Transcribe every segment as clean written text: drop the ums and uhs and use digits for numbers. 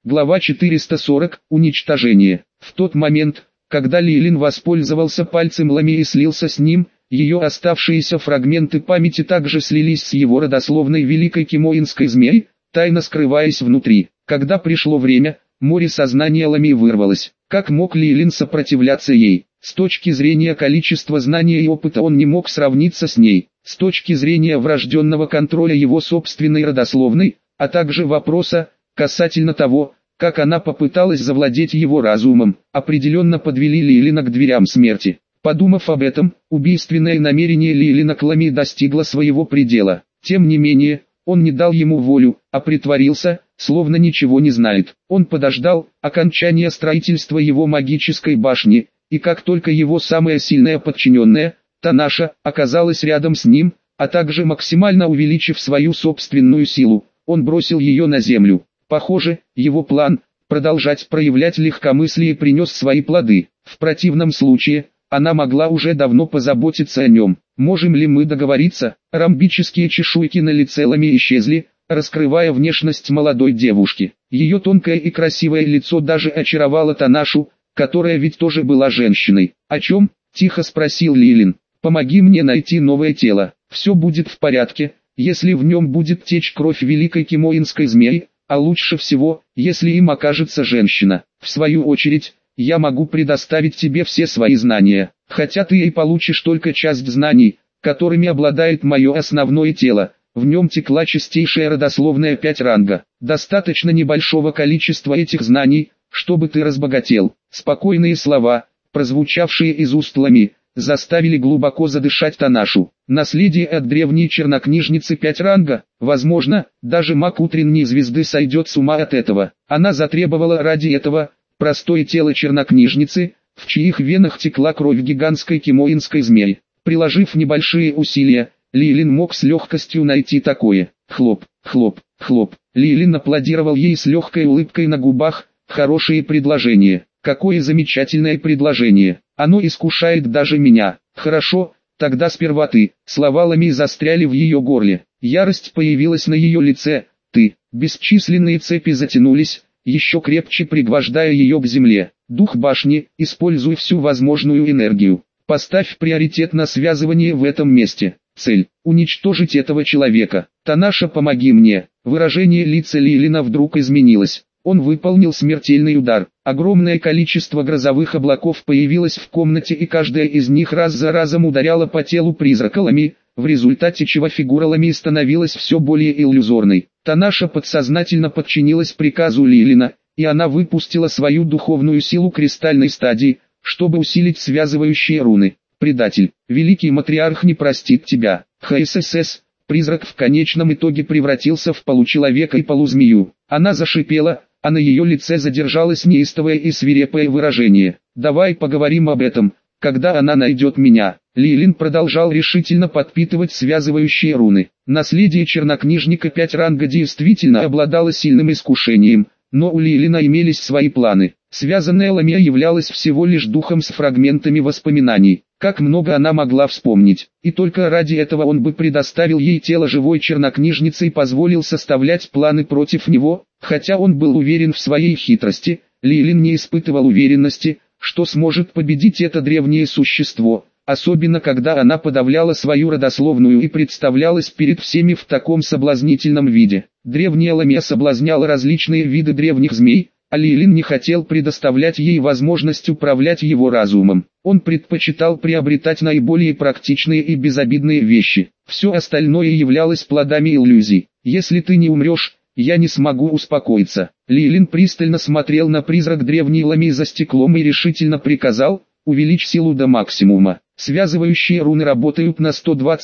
Глава 440. Уничтожение. В тот момент, когда Лилин воспользовался пальцем Ламии и слился с ним, ее оставшиеся фрагменты памяти также слились с его родословной великой кимоинской змеей, тайно скрываясь внутри. Когда пришло время, море сознания Ламии вырвалось. Как мог Лилин сопротивляться ей? С точки зрения количества знаний и опыта он не мог сравниться с ней. С точки зрения врожденного контроля его собственной родословной, а также вопроса, касательно того, как она попыталась завладеть его разумом, определенно подвели Лилина к дверям смерти. Подумав об этом, убийственное намерение Лилина к Ламии достигло своего предела. Тем не менее, он не дал ему волю, а притворился, словно ничего не знает. Он подождал окончания строительства его магической башни, и как только его самая сильная подчиненная, Танаша, оказалась рядом с ним, а также максимально увеличив свою собственную силу, он бросил ее на землю. Похоже, его план – продолжать проявлять легкомыслие принес свои плоды. В противном случае, она могла уже давно позаботиться о нем. Можем ли мы договориться? Ромбические чешуйки на лице Ламии исчезли, раскрывая внешность молодой девушки. Ее тонкое и красивое лицо даже очаровало Танашу, которая ведь тоже была женщиной. «О чем?» – тихо спросил Лилин. «Помоги мне найти новое тело. Все будет в порядке, если в нем будет течь кровь великой кимоинской змеи, а лучше всего, если им окажется женщина. В свою очередь, я могу предоставить тебе все свои знания, хотя ты и получишь только часть знаний, которыми обладает мое основное тело. В нем текла чистейшая родословная 5 ранга. Достаточно небольшого количества этих знаний, чтобы ты разбогател». Спокойные слова, прозвучавшие из уст Ламии, заставили глубоко задышать Танашу. Наследие от древней чернокнижницы 5 ранга, возможно, даже маг утренней звезды сойдет с ума от этого. Она затребовала ради этого простое тело чернокнижницы, в чьих венах текла кровь гигантской кимоинской змеи. Приложив небольшие усилия, Лилин мог с легкостью найти такое. Хлоп, хлоп, хлоп. Лилин аплодировал ей с легкой улыбкой на губах. Хорошее предложение. Какое замечательное предложение. Оно искушает даже меня. Хорошо, тогда сперва ты. Слова Ламии застряли в ее горле. Ярость появилась на ее лице. Ты. Бесчисленные цепи затянулись, еще крепче пригвождая ее к земле. Дух башни, используй всю возможную энергию. Поставь приоритет на связывание в этом месте. Цель – уничтожить этого человека. Танаша, помоги мне. Выражение лица Лилина вдруг изменилось. Он выполнил смертельный удар. Огромное количество грозовых облаков появилось в комнате, и каждая из них раз за разом ударяла по телу призрака Ламии, в результате чего фигура Ламии становилась все более иллюзорной. Танаша подсознательно подчинилась приказу Лилина, и она выпустила свою духовную силу кристальной стадии, чтобы усилить связывающие руны. Предатель, великий матриарх не простит тебя. ХСС. Призрак в конечном итоге превратился в получеловека и полузмею. Она зашипела, а на ее лице задержалось неистовое и свирепое выражение. «Давай поговорим об этом, когда она найдет меня». Лилин продолжал решительно подпитывать связывающие руны. Наследие чернокнижника 5 ранга действительно обладало сильным искушением, но у Лилина имелись свои планы. Связанная Ламия являлась всего лишь духом с фрагментами воспоминаний. Как много она могла вспомнить, и только ради этого он бы предоставил ей тело живой чернокнижницы и позволил составлять планы против него. Хотя он был уверен в своей хитрости, Лилин не испытывал уверенности, что сможет победить это древнее существо, особенно когда она подавляла свою родословную и представлялась перед всеми в таком соблазнительном виде. Древняя Ламия соблазняла различные виды древних змей, а Лилин не хотел предоставлять ей возможность управлять его разумом. Он предпочитал приобретать наиболее практичные и безобидные вещи. Все остальное являлось плодами иллюзий. «Если ты не умрешь, я не смогу успокоиться». Лилин пристально смотрел на призрак древней Ламии за стеклом и решительно приказал: «Увеличь силу до максимума». Связывающие руны работают на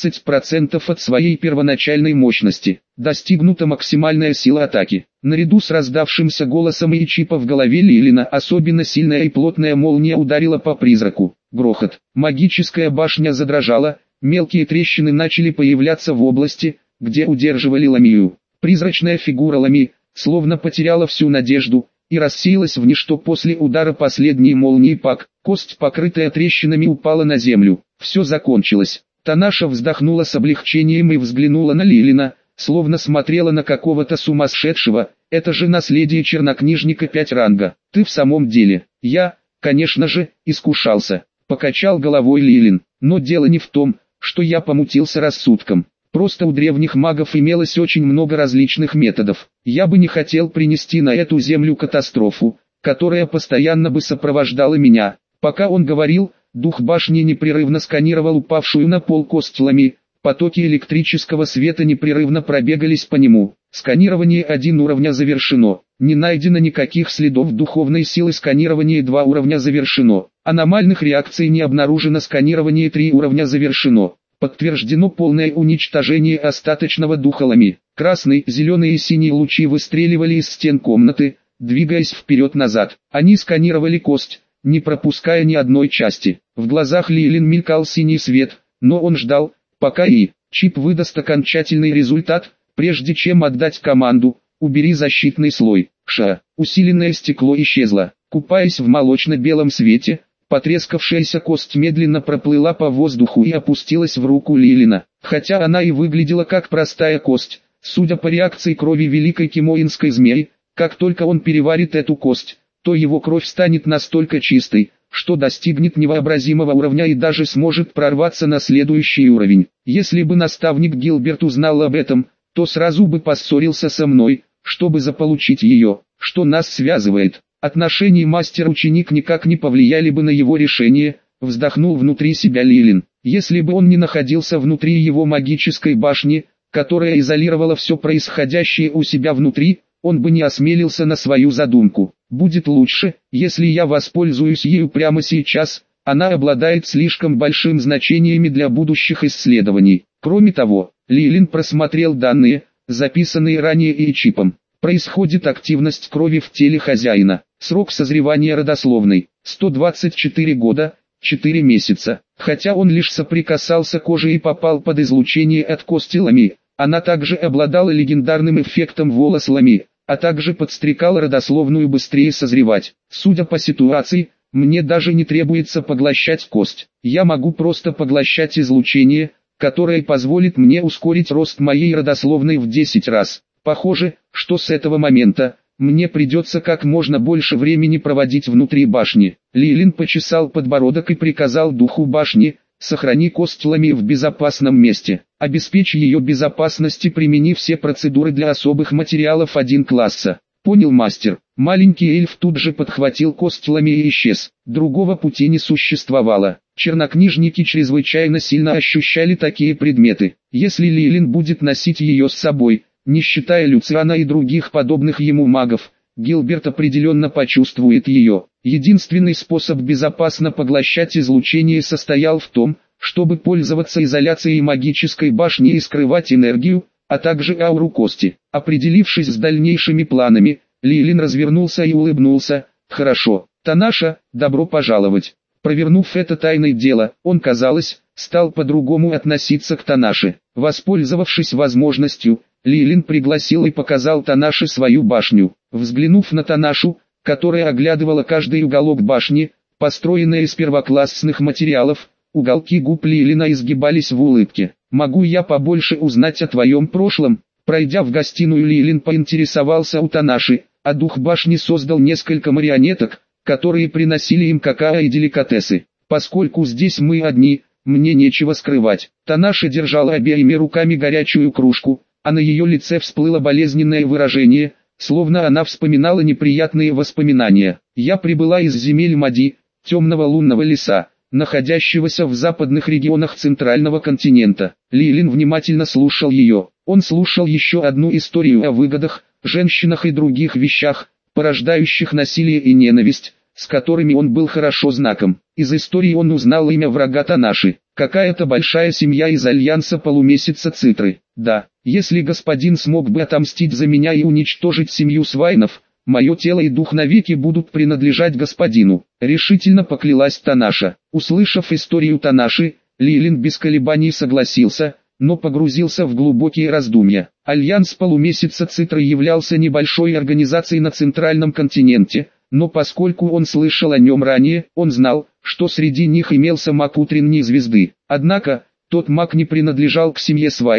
120% от своей первоначальной мощности. Достигнута максимальная сила атаки. Наряду с раздавшимся голосом и чипа в голове Лилина особенно сильная и плотная молния ударила по призраку. Грохот. Магическая башня задрожала, мелкие трещины начали появляться в области, где удерживали Ламию. Призрачная фигура Ламии, словно потеряла всю надежду, и рассеялась в ничто после удара последней молнии Пак. Кость, покрытая трещинами, упала на землю. Все закончилось. Танаша вздохнула с облегчением и взглянула на Лилина, словно смотрела на какого-то сумасшедшего. Это же наследие чернокнижника 5 ранга. Ты в самом деле? Я, конечно же, искушался. Покачал головой Лилин. Но дело не в том, что я помутился рассудком. Просто у древних магов имелось очень много различных методов. Я бы не хотел принести на эту землю катастрофу, которая постоянно бы сопровождала меня. Пока он говорил, дух башни непрерывно сканировал упавшую на пол кость Ламии. Потоки электрического света непрерывно пробегались по нему. Сканирование 1 уровня завершено. Не найдено никаких следов духовной силы. Сканирование 2 уровня завершено. Аномальных реакций не обнаружено. Сканирование 3 уровня завершено. Подтверждено полное уничтожение остаточного духа Ламии. Красные, зеленые и синие лучи выстреливали из стен комнаты, двигаясь вперед-назад. Они сканировали кость, не пропуская ни одной части. В глазах Лилин мелькал синий свет, но он ждал, пока чип выдаст окончательный результат, прежде чем отдать команду «Убери защитный слой». Усиленное стекло исчезло. Купаясь в молочно-белом свете, потрескавшаяся кость медленно проплыла по воздуху и опустилась в руку Лилина. Хотя она и выглядела как простая кость, судя по реакции крови великой кимоинской змеи, как только он переварит эту кость, то его кровь станет настолько чистой, что достигнет невообразимого уровня и даже сможет прорваться на следующий уровень. Если бы наставник Гилберт узнал об этом, то сразу бы поссорился со мной, чтобы заполучить ее. Что нас связывает? Отношения мастер-ученик никак не повлияли бы на его решение, вздохнул внутри себя Лилин. Если бы он не находился внутри его магической башни, которая изолировала все происходящее у себя внутри, он бы не осмелился на свою задумку. Будет лучше, если я воспользуюсь ею прямо сейчас, она обладает слишком большим значениями для будущих исследований. Кроме того, Лилин просмотрел данные, записанные ранее и чипом. Происходит активность крови в теле хозяина. Срок созревания родословной – 124 года, 4 месяца. Хотя он лишь соприкасался кожей и попал под излучение от кости Ламии, она также обладала легендарным эффектом волос Ламии, а также подстрекала родословную быстрее созревать. Судя по ситуации, мне даже не требуется поглощать кость. Я могу просто поглощать излучение, которое позволит мне ускорить рост моей родословной в 10 раз. Похоже, что с этого момента мне придется как можно больше времени проводить внутри башни. Лилин почесал подбородок и приказал духу башни: сохрани кость Ламии в безопасном месте. Обеспечь ее безопасность и примени все процедуры для особых материалов 1 класса. Понял, мастер. Маленький эльф тут же подхватил кость Ламии и исчез. Другого пути не существовало. Чернокнижники чрезвычайно сильно ощущали такие предметы. Если Лилин будет носить ее с собой, не считая Люциана и других подобных ему магов, Гилберт определенно почувствует ее. Единственный способ безопасно поглощать излучение состоял в том, чтобы пользоваться изоляцией магической башни и скрывать энергию, а также ауру кости. Определившись с дальнейшими планами, Лилин развернулся и улыбнулся. «Хорошо, Танаша, добро пожаловать». Провернув это тайное дело, он, казалось, стал по-другому относиться к Танаше. Воспользовавшись возможностью, Лилин пригласил и показал Танаше свою башню. Взглянув на Танашу, которая оглядывала каждый уголок башни, построенная из первоклассных материалов, уголки губ Лилина изгибались в улыбке. «Могу я побольше узнать о твоем прошлом?» Пройдя в гостиную, Лилин поинтересовался у Танаши, а дух башни создал несколько марионеток, которые приносили им какао и деликатесы. «Поскольку здесь мы одни, мне нечего скрывать». Танаша держала обеими руками горячую кружку, а на ее лице всплыло болезненное выражение, словно она вспоминала неприятные воспоминания. «Я прибыла из земель Мади, темного лунного леса, находящегося в западных регионах центрального континента». Лилин внимательно слушал ее. Он слушал еще одну историю о выгодах, женщинах и других вещах, порождающих насилие и ненависть, с которыми он был хорошо знаком. Из истории он узнал имя врага Танаши. Какая-то большая семья из альянса полумесяца Цитры. Да, если господин смог бы отомстить за меня и уничтожить семью Свайнов, мое тело и дух навеки будут принадлежать господину. Решительно поклялась Танаша. Услышав историю Танаши, Лилин без колебаний согласился, но погрузился в глубокие раздумья. Альянс полумесяца Цитры являлся небольшой организацией на центральном континенте, но поскольку он слышал о нем ранее, он знал, что среди них имелся маг утренней звезды. Однако, тот маг не принадлежал к семье Свайн,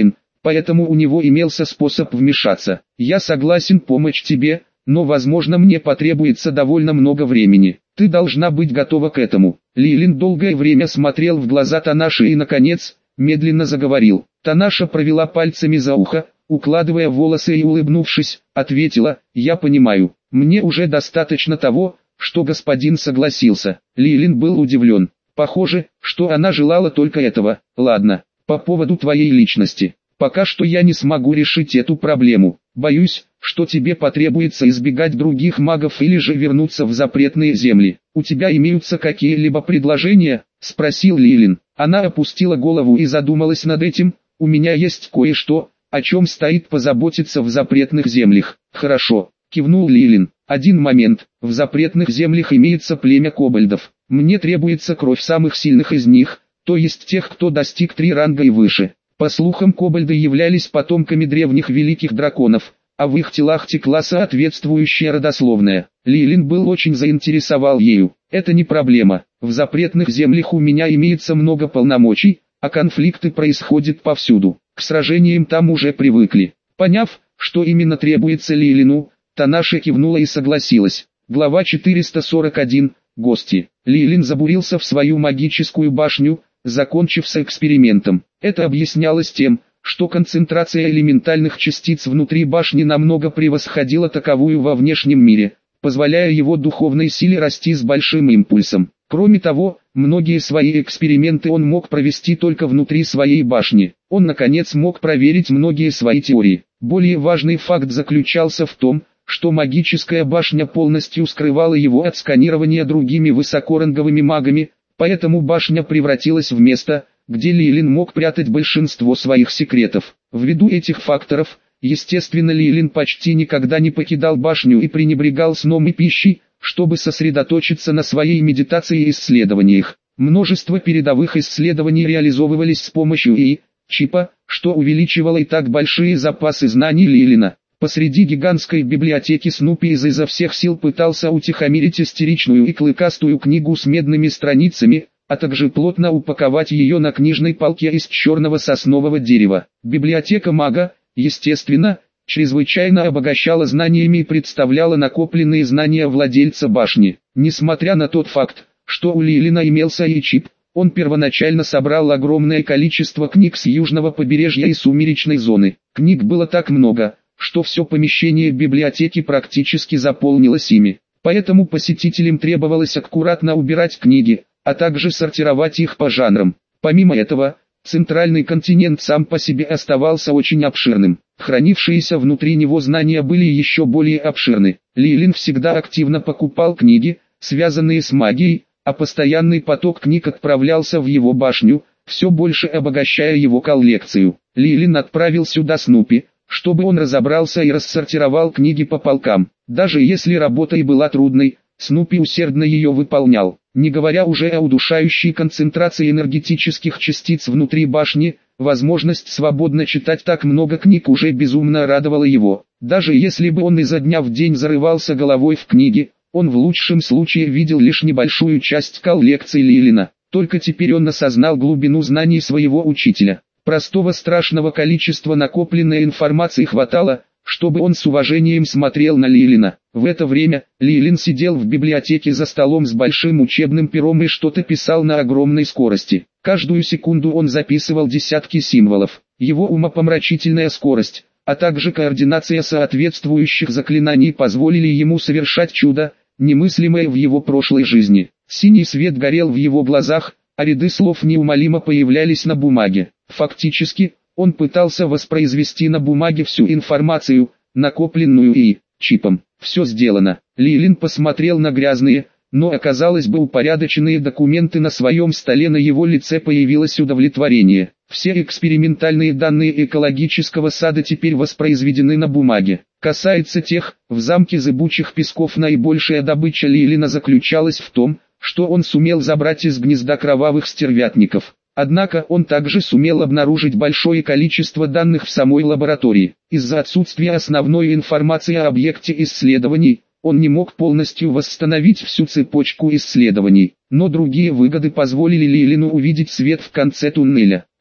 поэтому у него имелся способ вмешаться. Я согласен помочь тебе, но возможно мне потребуется довольно много времени. Ты должна быть готова к этому. Лилин долгое время смотрел в глаза Танаши и наконец, медленно заговорил. Танаша провела пальцами за ухо, укладывая волосы и улыбнувшись, ответила: «Я понимаю, мне уже достаточно того, что господин согласился». Лилин был удивлен. Похоже, что она желала только этого. Ладно, по поводу твоей личности. Пока что я не смогу решить эту проблему. Боюсь, что тебе потребуется избегать других магов или же вернуться в запретные земли. У тебя имеются какие-либо предложения? Спросил Лилин. Она опустила голову и задумалась над этим. У меня есть кое-что, о чем стоит позаботиться в запретных землях. Хорошо, кивнул Лилин. Один момент, в запретных землях имеется племя кобальдов. Мне требуется кровь самых сильных из них, то есть тех, кто достиг 3 ранга и выше. По слухам, кобальды являлись потомками древних великих драконов, а в их телах текла соответствующая родословная. Лилин был очень заинтересован ею. Это не проблема, в запретных землях у меня имеется много полномочий, а конфликты происходят повсюду. К сражениям там уже привыкли. Поняв, что именно требуется Лилину, Танаша кивнула и согласилась. Глава 441. Гости. Лилин забурился в свою магическую башню, закончив с экспериментом. Это объяснялось тем, что концентрация элементальных частиц внутри башни намного превосходила таковую во внешнем мире, позволяя его духовной силе расти с большим импульсом. Кроме того, многие свои эксперименты он мог провести только внутри своей башни. Он наконец мог проверить многие свои теории. Более важный факт заключался в том, что магическая башня полностью скрывала его от сканирования другими высокоранговыми магами, поэтому башня превратилась в место, где Лилин мог прятать большинство своих секретов. Ввиду этих факторов, естественно, Лилин почти никогда не покидал башню и пренебрегал сном и пищей, чтобы сосредоточиться на своей медитации и исследованиях. Множество передовых исследований реализовывались с помощью чипа, что увеличивало и так большие запасы знаний Лилина. Посреди гигантской библиотеки Снупи изо всех сил пытался утихомирить истеричную и клыкастую книгу с медными страницами, а также плотно упаковать ее на книжной полке из черного соснового дерева. Библиотека мага, естественно, чрезвычайно обогащала знаниями и представляла накопленные знания владельца башни. Несмотря на тот факт, что у Лилина имелся и чип, он первоначально собрал огромное количество книг с южного побережья и сумеречной зоны. Книг было так много, что все помещение библиотеки практически заполнилось ими. Поэтому посетителям требовалось аккуратно убирать книги, а также сортировать их по жанрам. Помимо этого, центральный континент сам по себе оставался очень обширным. Хранившиеся внутри него знания были еще более обширны. Лилин всегда активно покупал книги, связанные с магией, а постоянный поток книг отправлялся в его башню, все больше обогащая его коллекцию. Лилин отправил сюда Снупи, чтобы он разобрался и рассортировал книги по полкам. Даже если работа и была трудной, Снупи усердно ее выполнял. Не говоря уже о удушающей концентрации энергетических частиц внутри башни, возможность свободно читать так много книг уже безумно радовала его. Даже если бы он изо дня в день зарывался головой в книги, он в лучшем случае видел лишь небольшую часть коллекции Лилина. Только теперь он осознал глубину знаний своего учителя. Простого страшного количества накопленной информации хватало, чтобы он с уважением смотрел на Лилина. В это время, Лилин сидел в библиотеке за столом с большим учебным пером и что-то писал на огромной скорости. Каждую секунду он записывал десятки символов. Его умопомрачительная скорость, а также координация соответствующих заклинаний позволили ему совершать чудо, немыслимое в его прошлой жизни. Синий свет горел в его глазах, а ряды слов неумолимо появлялись на бумаге. Фактически, он пытался воспроизвести на бумаге всю информацию, накопленную чипом. Все сделано. Лилин посмотрел на грязные, но оказалось бы упорядоченные документы на своем столе, на его лице появилось удовлетворение. Все экспериментальные данные экологического сада теперь воспроизведены на бумаге. Касается тех, в замке зыбучих песков наибольшая добыча Лилина заключалась в том, что он сумел забрать из гнезда кровавых стервятников. Однако он также сумел обнаружить большое количество данных в самой лаборатории. Из-за отсутствия основной информации о объекте исследований, он не мог полностью восстановить всю цепочку исследований. Но другие выгоды позволили Лилину увидеть свет в конце туннеля.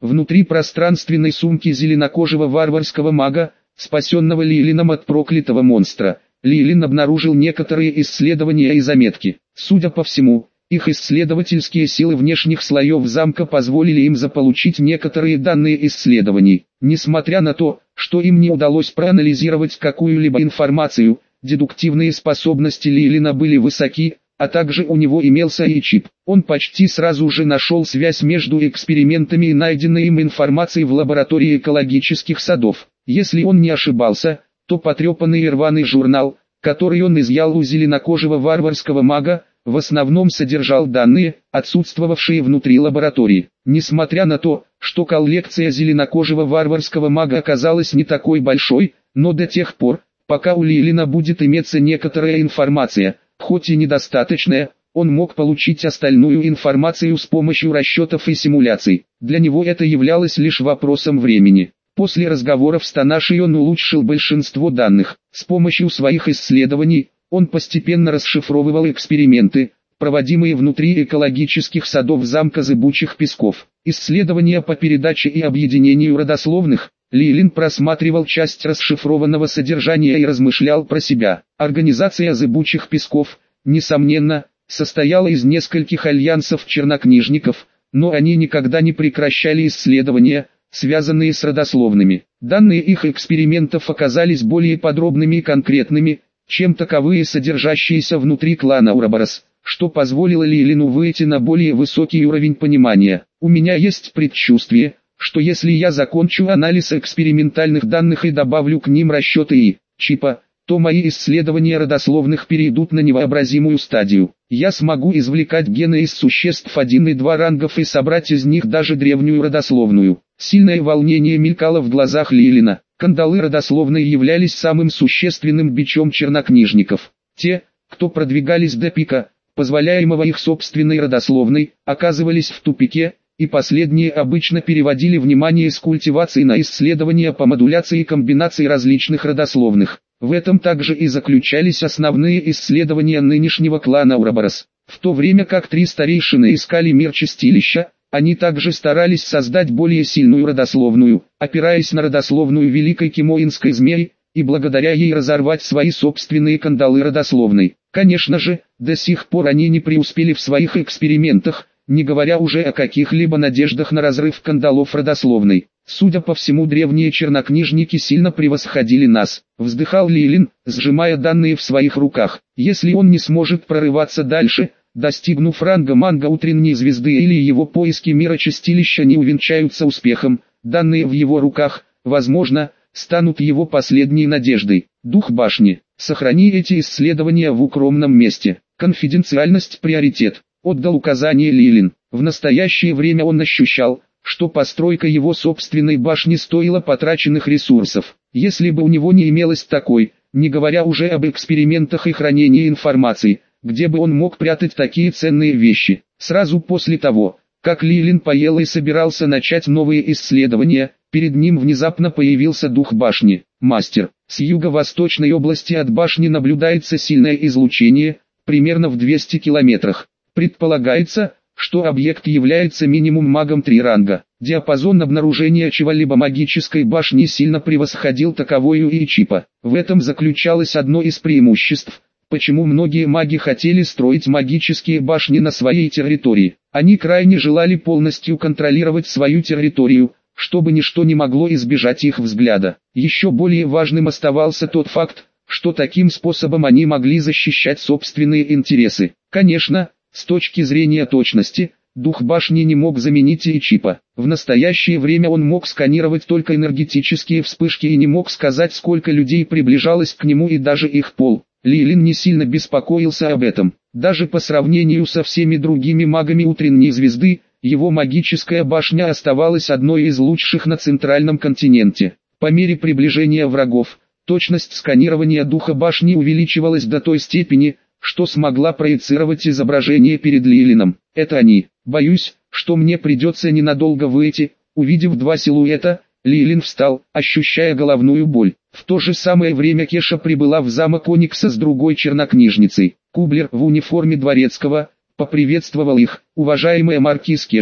Внутри пространственной сумки зеленокожего варварского мага, спасенного Лилином от проклятого монстра, Лилин обнаружил некоторые исследования и заметки. Судя по всему, их исследовательские силы внешних слоев замка позволили им заполучить некоторые данные исследований. Несмотря на то, что им не удалось проанализировать какую-либо информацию, дедуктивные способности Лилина были высоки, а также у него имелся и чип. Он почти сразу же нашел связь между экспериментами и найденной им информацией в лаборатории экологических садов. Если он не ошибался, то потрепанный и рваный журнал, который он изъял у зеленокожего варварского мага, в основном содержал данные, отсутствовавшие внутри лаборатории. Несмотря на то, что коллекция зеленокожего варварского мага оказалась не такой большой, но до тех пор, пока у Лилина будет иметься некоторая информация, хоть и недостаточная, он мог получить остальную информацию с помощью расчетов и симуляций. Для него это являлось лишь вопросом времени. После разговоров с Танашей он улучшил большинство данных. С помощью своих исследований, он постепенно расшифровывал эксперименты, проводимые внутри экологических садов замка Зыбучих Песков. Исследования по передаче и объединению родословных. Лилин просматривал часть расшифрованного содержания и размышлял про себя. Организация Зыбучих Песков, несомненно, состояла из нескольких альянсов чернокнижников, но они никогда не прекращали исследования, связанные с родословными. Данные их экспериментов оказались более подробными и конкретными, чем таковые, содержащиеся внутри клана Ураборос, что позволило Лилину выйти на более высокий уровень понимания. У меня есть предчувствие, что если я закончу анализ экспериментальных данных и добавлю к ним расчеты и чипа, то мои исследования родословных перейдут на невообразимую стадию. Я смогу извлекать гены из существ 1 и 2 рангов и собрать из них даже древнюю родословную. Сильное волнение мелькало в глазах Лилина. Кандалы родословной являлись самым существенным бичом чернокнижников. Те, кто продвигались до пика, позволяемого их собственной родословной, оказывались в тупике, и последние обычно переводили внимание с культивации на исследования по модуляции комбинаций различных родословных. В этом также и заключались основные исследования нынешнего клана Ураборос. В то время как 3 старейшины искали мир чистилища, они также старались создать более сильную родословную, опираясь на родословную великой кимоинской змеи, и благодаря ей разорвать свои собственные кандалы родословной. Конечно же, до сих пор они не преуспели в своих экспериментах, не говоря уже о каких-либо надеждах на разрыв кандалов родословной. Судя по всему, древние чернокнижники сильно превосходили нас, вздыхал Лилин, сжимая данные в своих руках. Если он не сможет прорываться дальше, достигнув ранга манга утренней звезды, или его поиски мира чистилища не увенчаются успехом, данные в его руках, возможно, станут его последней надеждой. Дух башни. Сохрани эти исследования в укромном месте. Конфиденциальность — приоритет. Отдал указание Лилин. В настоящее время он ощущал, что постройка его собственной башни стоила потраченных ресурсов. Если бы у него не имелось такой, не говоря уже об экспериментах и хранении информации, где бы он мог прятать такие ценные вещи. Сразу после того, как Лилин поел и собирался начать новые исследования, перед ним внезапно появился дух башни. Мастер, с юго-восточной области от башни наблюдается сильное излучение, примерно в 200 километрах. Предполагается, что объект является минимум магом 3 ранга. Диапазон обнаружения чего-либо магической башни сильно превосходил таковую и чипа. В этом заключалось одно из преимуществ, почему многие маги хотели строить магические башни на своей территории. Они крайне желали полностью контролировать свою территорию, чтобы ничто не могло избежать их взгляда. Еще более важным оставался тот факт, что таким способом они могли защищать собственные интересы. Конечно, с точки зрения точности, дух башни не мог заменить и чипа. В настоящее время он мог сканировать только энергетические вспышки и не мог сказать, сколько людей приближалось к нему и даже их пол. Лилин не сильно беспокоился об этом. Даже по сравнению со всеми другими магами утренней звезды, его магическая башня оставалась одной из лучших на центральном континенте. По мере приближения врагов, точность сканирования духа башни увеличивалась до той степени, что смогла проецировать изображение перед Лилином. Это они. Боюсь, что мне придется ненадолго выйти. Увидев 2 силуэта, Лилин встал, ощущая головную боль. В то же самое время Кеша прибыла в замок Оникса с другой чернокнижницей. Кублер в униформе дворецкого поприветствовал их. Уважаемая маркиз Кеша,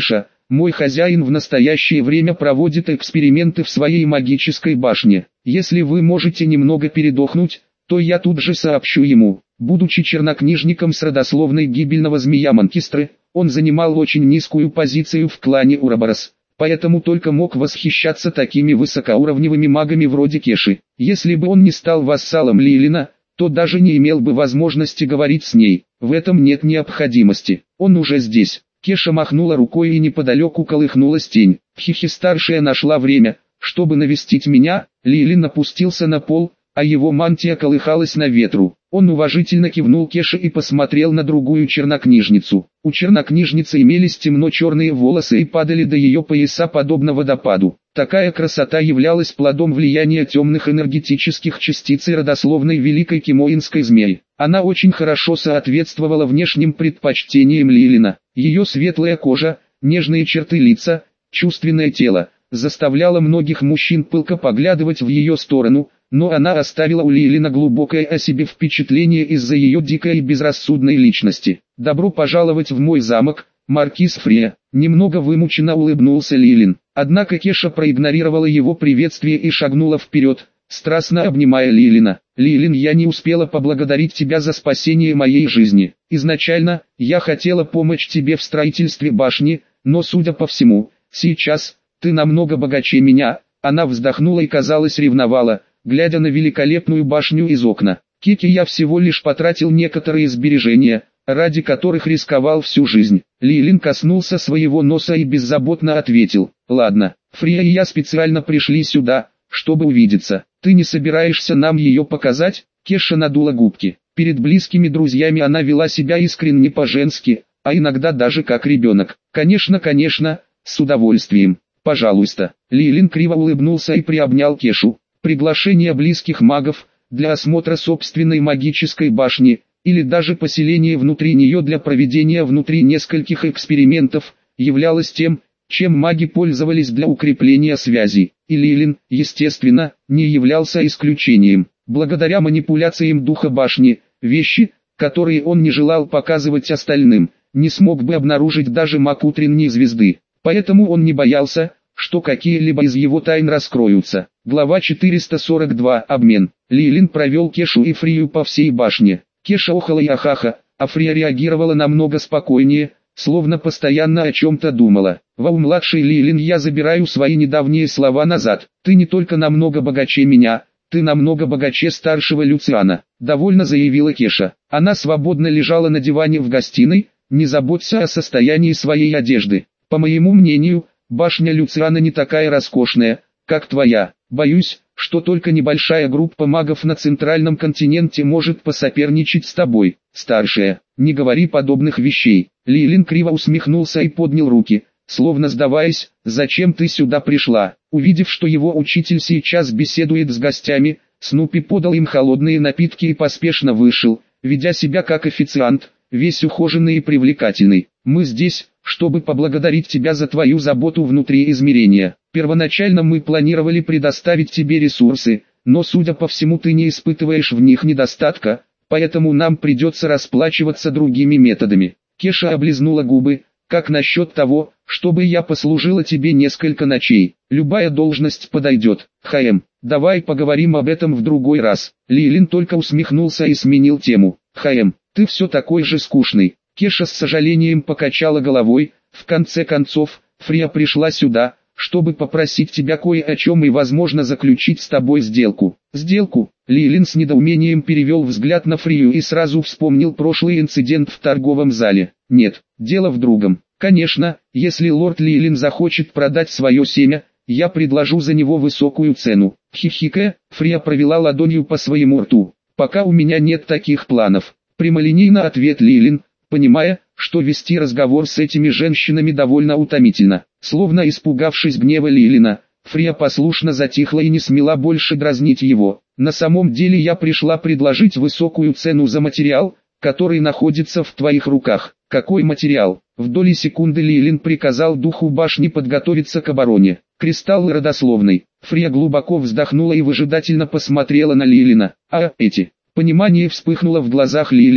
Мой хозяин в настоящее время проводит эксперименты в своей магической башне. Если вы можете немного передохнуть, то я тут же сообщу ему». Будучи чернокнижником с родословной гибельного змея Манкистры, он занимал очень низкую позицию в клане Ураборос, поэтому только мог восхищаться такими высокоуровневыми магами вроде Кеши. Если бы он не стал вассалом Лилина, то даже не имел бы возможности говорить с ней. В этом нет необходимости. Он уже здесь. Кеша махнула рукой и неподалеку колыхнулась тень. Хихи-старшая нашла время, чтобы навестить меня. Лилин опустился на пол, а его мантия колыхалась на ветру. Он уважительно кивнул Кеше и посмотрел на другую чернокнижницу. У чернокнижницы имелись темно-черные волосы и падали до ее пояса подобно водопаду. Такая красота являлась плодом влияния темных энергетических частиц и родословной великой кимоинской змеи. Она очень хорошо соответствовала внешним предпочтениям Лилина. Ее светлая кожа, нежные черты лица, чувственное тело, заставляло многих мужчин пылко поглядывать в ее сторону, но она оставила у Лилина глубокое о себе впечатление из-за ее дикой и безрассудной личности. «Добро пожаловать в мой замок, маркиз Фрия», — немного вымученно улыбнулся Лилин. Однако Кеша проигнорировала его приветствие и шагнула вперед, страстно обнимая Лилина. «Лилин, я не успела поблагодарить тебя за спасение моей жизни. Изначально, я хотела помочь тебе в строительстве башни, но судя по всему, сейчас, ты намного богаче меня». Она вздохнула и, казалось, ревновала, глядя на великолепную башню из окна. «Кики, я всего лишь потратил некоторые сбережения, ради которых рисковал всю жизнь». Лилин коснулся своего носа и беззаботно ответил: «Ладно, Фрия и я специально пришли сюда, чтобы увидеться. Ты не собираешься нам ее показать?» Кеша надула губки. Перед близкими друзьями она вела себя искренне по-женски, а иногда даже как ребенок. «Конечно, конечно, с удовольствием. Пожалуйста». Лилин криво улыбнулся и приобнял Кешу. Приглашение близких магов для осмотра собственной магической башни, или даже поселение внутри нее для проведения внутри нескольких экспериментов, являлось тем, чем маги пользовались для укрепления связей. И Лилин, естественно, не являлся исключением. Благодаря манипуляциям духа башни, вещи, которые он не желал показывать остальным, не смог бы обнаружить даже маг утренней звезды. Поэтому он не боялся, что какие-либо из его тайн раскроются. Глава 442. Обмен. Лилин провел Кешу и Фрию по всей башне. Кеша охала и ахаха, а Фрия реагировала намного спокойнее, словно постоянно о чем-то думала. «Вау, младший Лилин, я забираю свои недавние слова назад. Ты не только намного богаче меня, ты намного богаче старшего Люциана», — довольно заявила Кеша. Она свободно лежала на диване в гостиной, не заботься о состоянии своей одежды. «По моему мнению, башня Люциана не такая роскошная, как твоя. Боюсь, что только небольшая группа магов на центральном континенте может посоперничать с тобой, старшая. Не говори подобных вещей». Лилин криво усмехнулся и поднял руки, словно сдаваясь: «Зачем ты сюда пришла?» Увидев, что его учитель сейчас беседует с гостями, Снупи подал им холодные напитки и поспешно вышел, ведя себя как официант, весь ухоженный и привлекательный. «Мы здесь, чтобы поблагодарить тебя за твою заботу внутри измерения. Первоначально мы планировали предоставить тебе ресурсы, но судя по всему ты не испытываешь в них недостатка, поэтому нам придется расплачиваться другими методами». Кеша облизнула губы. «Как насчет того, чтобы я послужила тебе несколько ночей? Любая должность подойдет. Давай поговорим об этом в другой раз». Лилин только усмехнулся и сменил тему. Ты все такой же скучный». Кеша с сожалением покачала головой. «В конце концов, Фрия пришла сюда, чтобы попросить тебя кое о чем и возможно заключить с тобой сделку». «Сделку?» Лилин с недоумением перевел взгляд на Фрию и сразу вспомнил прошлый инцидент в торговом зале. «Нет, дело в другом. Конечно, если лорд Лилин захочет продать свое семя, я предложу за него высокую цену». Хихикая, Фрия провела ладонью по своему рту. «Пока у меня нет таких планов», — прямолинейно ответ Лилин, понимая, что вести разговор с этими женщинами довольно утомительно. Словно испугавшись гнева Лилина, Фрия послушно затихла и не смела больше дразнить его. «На самом деле я пришла предложить высокую цену за материал, который находится в твоих руках». «Какой материал?» В доли секунды Лилин приказал духу башни подготовиться к обороне. «Кристаллы родословной». Фрия глубоко вздохнула и выжидательно посмотрела на Лилина. «А эти?» Понимание вспыхнуло в глазах Лилина.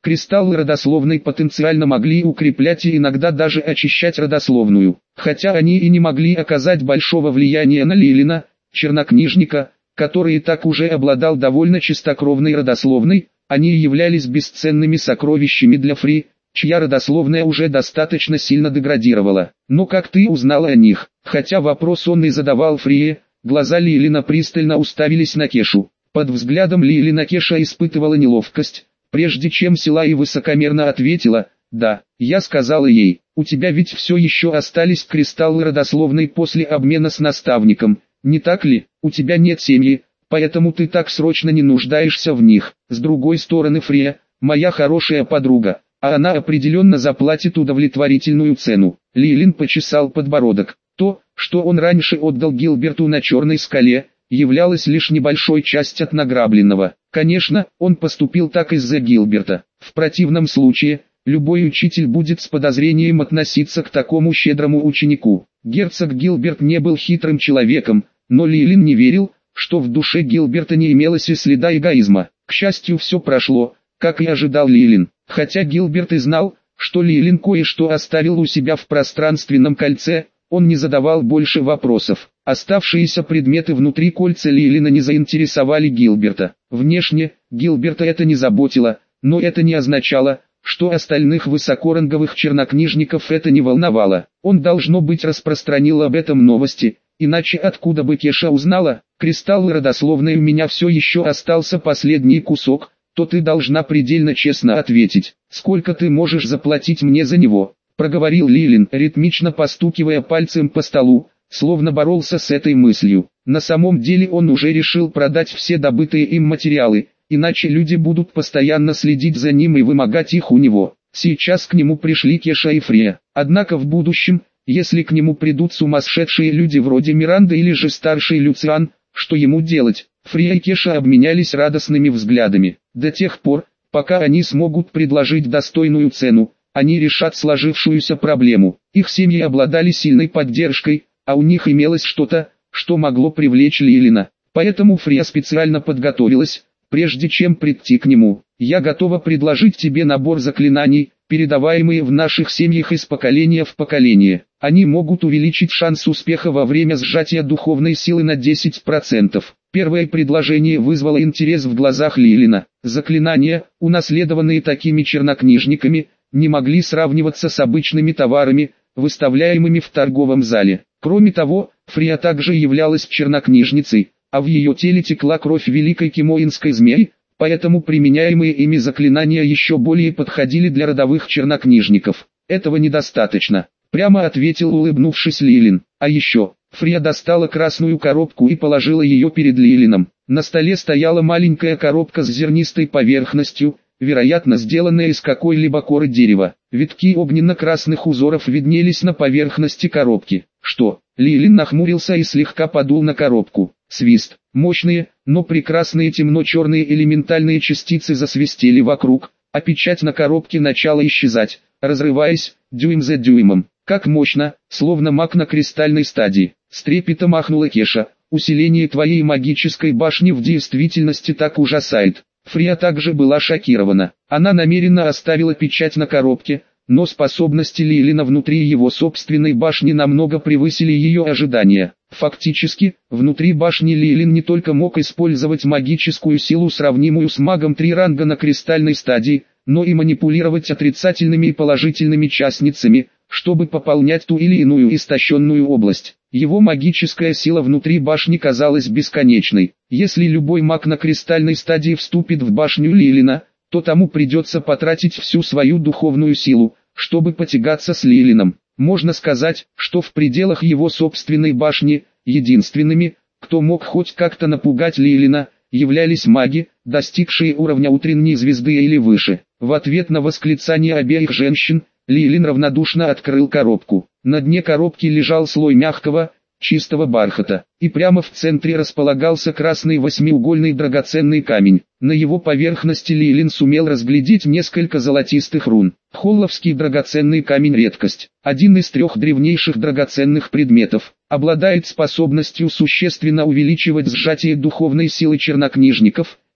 Кристаллы родословной потенциально могли укреплять и иногда даже очищать родословную, хотя они и не могли оказать большого влияния на Лилина, чернокнижника, который и так уже обладал довольно чистокровной родословной. Они являлись бесценными сокровищами для Фри, чья родословная уже достаточно сильно деградировала. Но как ты узнала о них? Хотя вопрос он и задавал Фрие, глаза Лилина пристально уставились на Кешу. Под взглядом Лилина Кеша испытывала неловкость, прежде чем села и высокомерно ответила: «Да, я сказала ей, у тебя ведь все еще остались кристаллы родословной после обмена с наставником, не так ли? У тебя нет семьи, поэтому ты так срочно не нуждаешься в них. С другой стороны, Фрия, моя хорошая подруга, а она определенно заплатит удовлетворительную цену». Лилин почесал подбородок. То, что он раньше отдал Гилберту на Черной скале, являлось лишь небольшой частью от награбленного. Конечно, он поступил так из-за Гилберта. В противном случае, любой учитель будет с подозрением относиться к такому щедрому ученику. Герцог Гилберт не был хитрым человеком, но Лилин не верил, что в душе Гилберта не имелось и следа эгоизма. К счастью, все прошло, как и ожидал Лилин. Хотя Гилберт и знал, что Лилин кое-что оставил у себя в пространственном кольце, он не задавал больше вопросов. Оставшиеся предметы внутри кольца Лилина не заинтересовали Гилберта. Внешне, Гилберта это не заботило, но это не означало, что остальных высокоранговых чернокнижников это не волновало. Он, должно быть, распространил об этом новости, иначе откуда бы Кеша узнала? Кристаллы родословной у меня все еще остался последний кусок, то ты должна предельно честно ответить, сколько ты можешь заплатить мне за него, проговорил Лилин, ритмично постукивая пальцем по столу, словно боролся с этой мыслью. На самом деле он уже решил продать все добытые им материалы, иначе люди будут постоянно следить за ним и вымогать их у него. Сейчас к нему пришли Кеша и Фрия, однако в будущем, если к нему придут сумасшедшие люди вроде Миранды или же старший Люциан, что ему делать? Фрия и Кеша обменялись радостными взглядами. До тех пор, пока они смогут предложить достойную цену, они решат сложившуюся проблему. Их семьи обладали сильной поддержкой, а у них имелось что-то, что могло привлечь Лилина. Поэтому Фрия специально подготовилась, прежде чем прийти к нему. «Я готова предложить тебе набор заклинаний, передаваемые в наших семьях из поколения в поколение. Они могут увеличить шанс успеха во время сжатия духовной силы на 10%. Первое предложение вызвало интерес в глазах Лилина. Заклинания, унаследованные такими чернокнижниками, не могли сравниваться с обычными товарами, выставляемыми в торговом зале. Кроме того, Фрия также являлась чернокнижницей, а в ее теле текла кровь великой кимоинской змеи, поэтому применяемые ими заклинания еще более подходили для родовых чернокнижников. «Этого недостаточно», — прямо ответил, улыбнувшись, Лилин. «А еще...» Фрия достала красную коробку и положила ее перед Лилином. На столе стояла маленькая коробка с зернистой поверхностью, вероятно сделанная из какой-либо коры дерева. Витки огненно-красных узоров виднелись на поверхности коробки. «Что?» Лилин нахмурился и слегка подул на коробку. Свист. Мощные, но прекрасные темно-черные элементальные частицы засвистели вокруг, а печать на коробке начала исчезать, разрываясь, дюйм за дюймом. «Как мощно, словно маг на кристальной стадии!» С трепетом ахнула Кеша. «Усиление твоей магической башни в действительности так ужасает». Фрия также была шокирована. Она намеренно оставила печать на коробке, но способности Лилина внутри его собственной башни намного превысили ее ожидания. Фактически, внутри башни Лилин не только мог использовать магическую силу, сравнимую с магом 3 ранга на кристальной стадии, но и манипулировать отрицательными и положительными частицами, чтобы пополнять ту или иную истощенную область. Его магическая сила внутри башни казалась бесконечной. Если любой маг на кристальной стадии вступит в башню Лилина, то тому придется потратить всю свою духовную силу, чтобы потягаться с Лилином. Можно сказать, что в пределах его собственной башни, единственными, кто мог хоть как-то напугать Лилина, являлись маги, достигшие уровня утренней звезды или выше. В ответ на восклицание обеих женщин, Лилин равнодушно открыл коробку. На дне коробки лежал слой мягкого, чистого бархата, и прямо в центре располагался красный восьмиугольный драгоценный камень. На его поверхности Лилин сумел разглядеть несколько золотистых рун. Холловский драгоценный камень — редкость. Один из 3 древнейших драгоценных предметов. Обладает способностью существенно увеличивать сжатие духовной силы чернокнижников,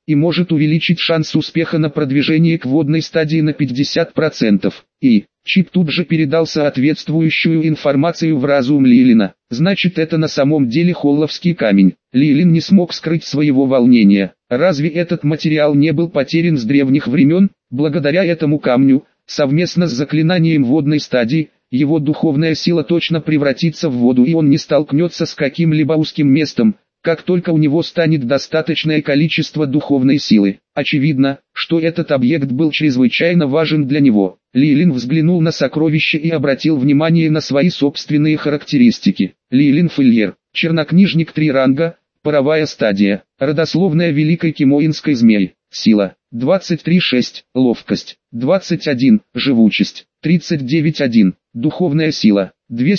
и может увеличить шанс успеха на продвижение к вводной стадии на 50%. И чип тут же передал соответствующую информацию в разум Лилина. Значит, это на самом деле холловский камень. Лилин не смог скрыть своего волнения. Разве этот материал не был потерян с древних времен? Благодаря этому камню, совместно с заклинанием водной стадии, его духовная сила точно превратится в воду, и он не столкнется с каким-либо узким местом, как только у него станет достаточное количество духовной силы. Очевидно, что этот объект был чрезвычайно важен для него. Лилин взглянул на сокровище и обратил внимание на свои собственные характеристики. Лилин Фильер, чернокнижник 3 ранга, паровая стадия, родословная великой кимоинской змеи, сила, 23,6, ловкость, 21, живучесть, 39,1, духовная сила,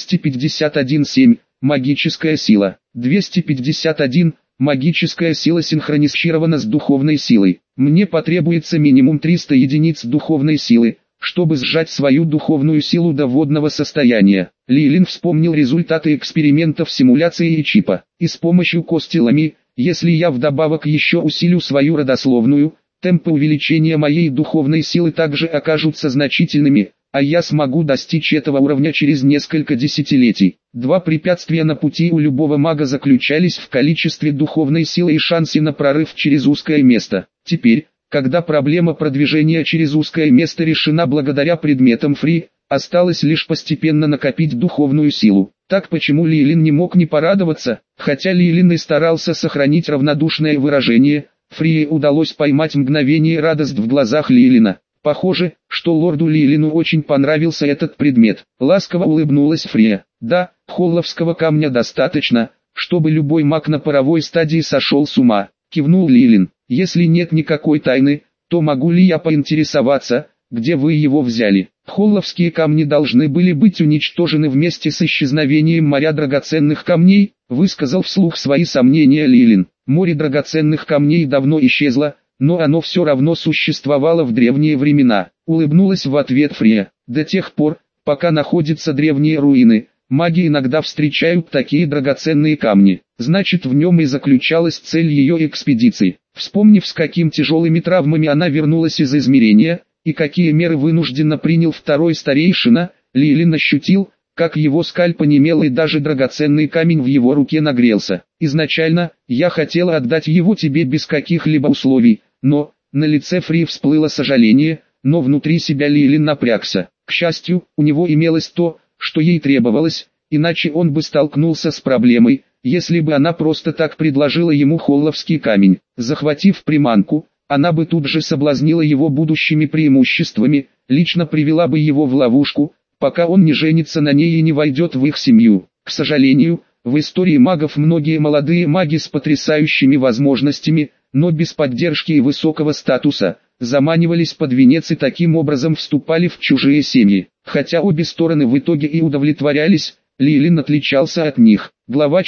251,7, магическая сила, 251, магическая сила синхронизирована с духовной силой. Мне потребуется минимум 300 единиц духовной силы, чтобы сжать свою духовную силу до водного состояния. Лилин вспомнил результаты экспериментов симуляции и чипа. И с помощью кости Лами, если я вдобавок еще усилю свою родословную, темпы увеличения моей духовной силы также окажутся значительными, а я смогу достичь этого уровня через несколько десятилетий. Два препятствия на пути у любого мага заключались в количестве духовной силы и шансе на прорыв через узкое место. Теперь, когда проблема продвижения через узкое место решена благодаря предметам Фри, осталось лишь постепенно накопить духовную силу. Так почему Лилин не мог не порадоваться? Хотя Лилин и старался сохранить равнодушное выражение, Фрие удалось поймать мгновение радости в глазах Лилина. Похоже, что лорду Лилину очень понравился этот предмет. Ласково улыбнулась Фрия. Да, холловского камня достаточно, чтобы любой маг на паровой стадии сошел с ума. Кивнул Лилин. Если нет никакой тайны, то могу ли я поинтересоваться, где вы его взяли? Холловские камни должны были быть уничтожены вместе с исчезновением моря драгоценных камней, высказал вслух свои сомнения Лилин. Море драгоценных камней давно исчезло, но оно все равно существовало в древние времена. Улыбнулась в ответ Фрия. До тех пор, пока находятся древние руины, маги иногда встречают такие драгоценные камни. Значит, в нем и заключалась цель ее экспедиции. Вспомнив, с какими тяжелыми травмами она вернулась из измерения, и какие меры вынужденно принял второй старейшина, Лилин ощутил, как его скальп онемел и даже драгоценный камень в его руке нагрелся. Изначально, я хотела отдать его тебе без каких-либо условий, но, на лице Фри всплыло сожаление, но внутри себя Лилин напрягся. К счастью, у него имелось то, что ей требовалось, иначе он бы столкнулся с проблемой, если бы она просто так предложила ему холловский камень. Захватив приманку, она бы тут же соблазнила его будущими преимуществами, лично привела бы его в ловушку, пока он не женится на ней и не войдет в их семью. К сожалению, в истории магов многие молодые маги с потрясающими возможностями, но без поддержки и высокого статуса, заманивались под венец и таким образом вступали в чужие семьи. Хотя обе стороны в итоге и удовлетворялись, Лилин отличался от них. Глава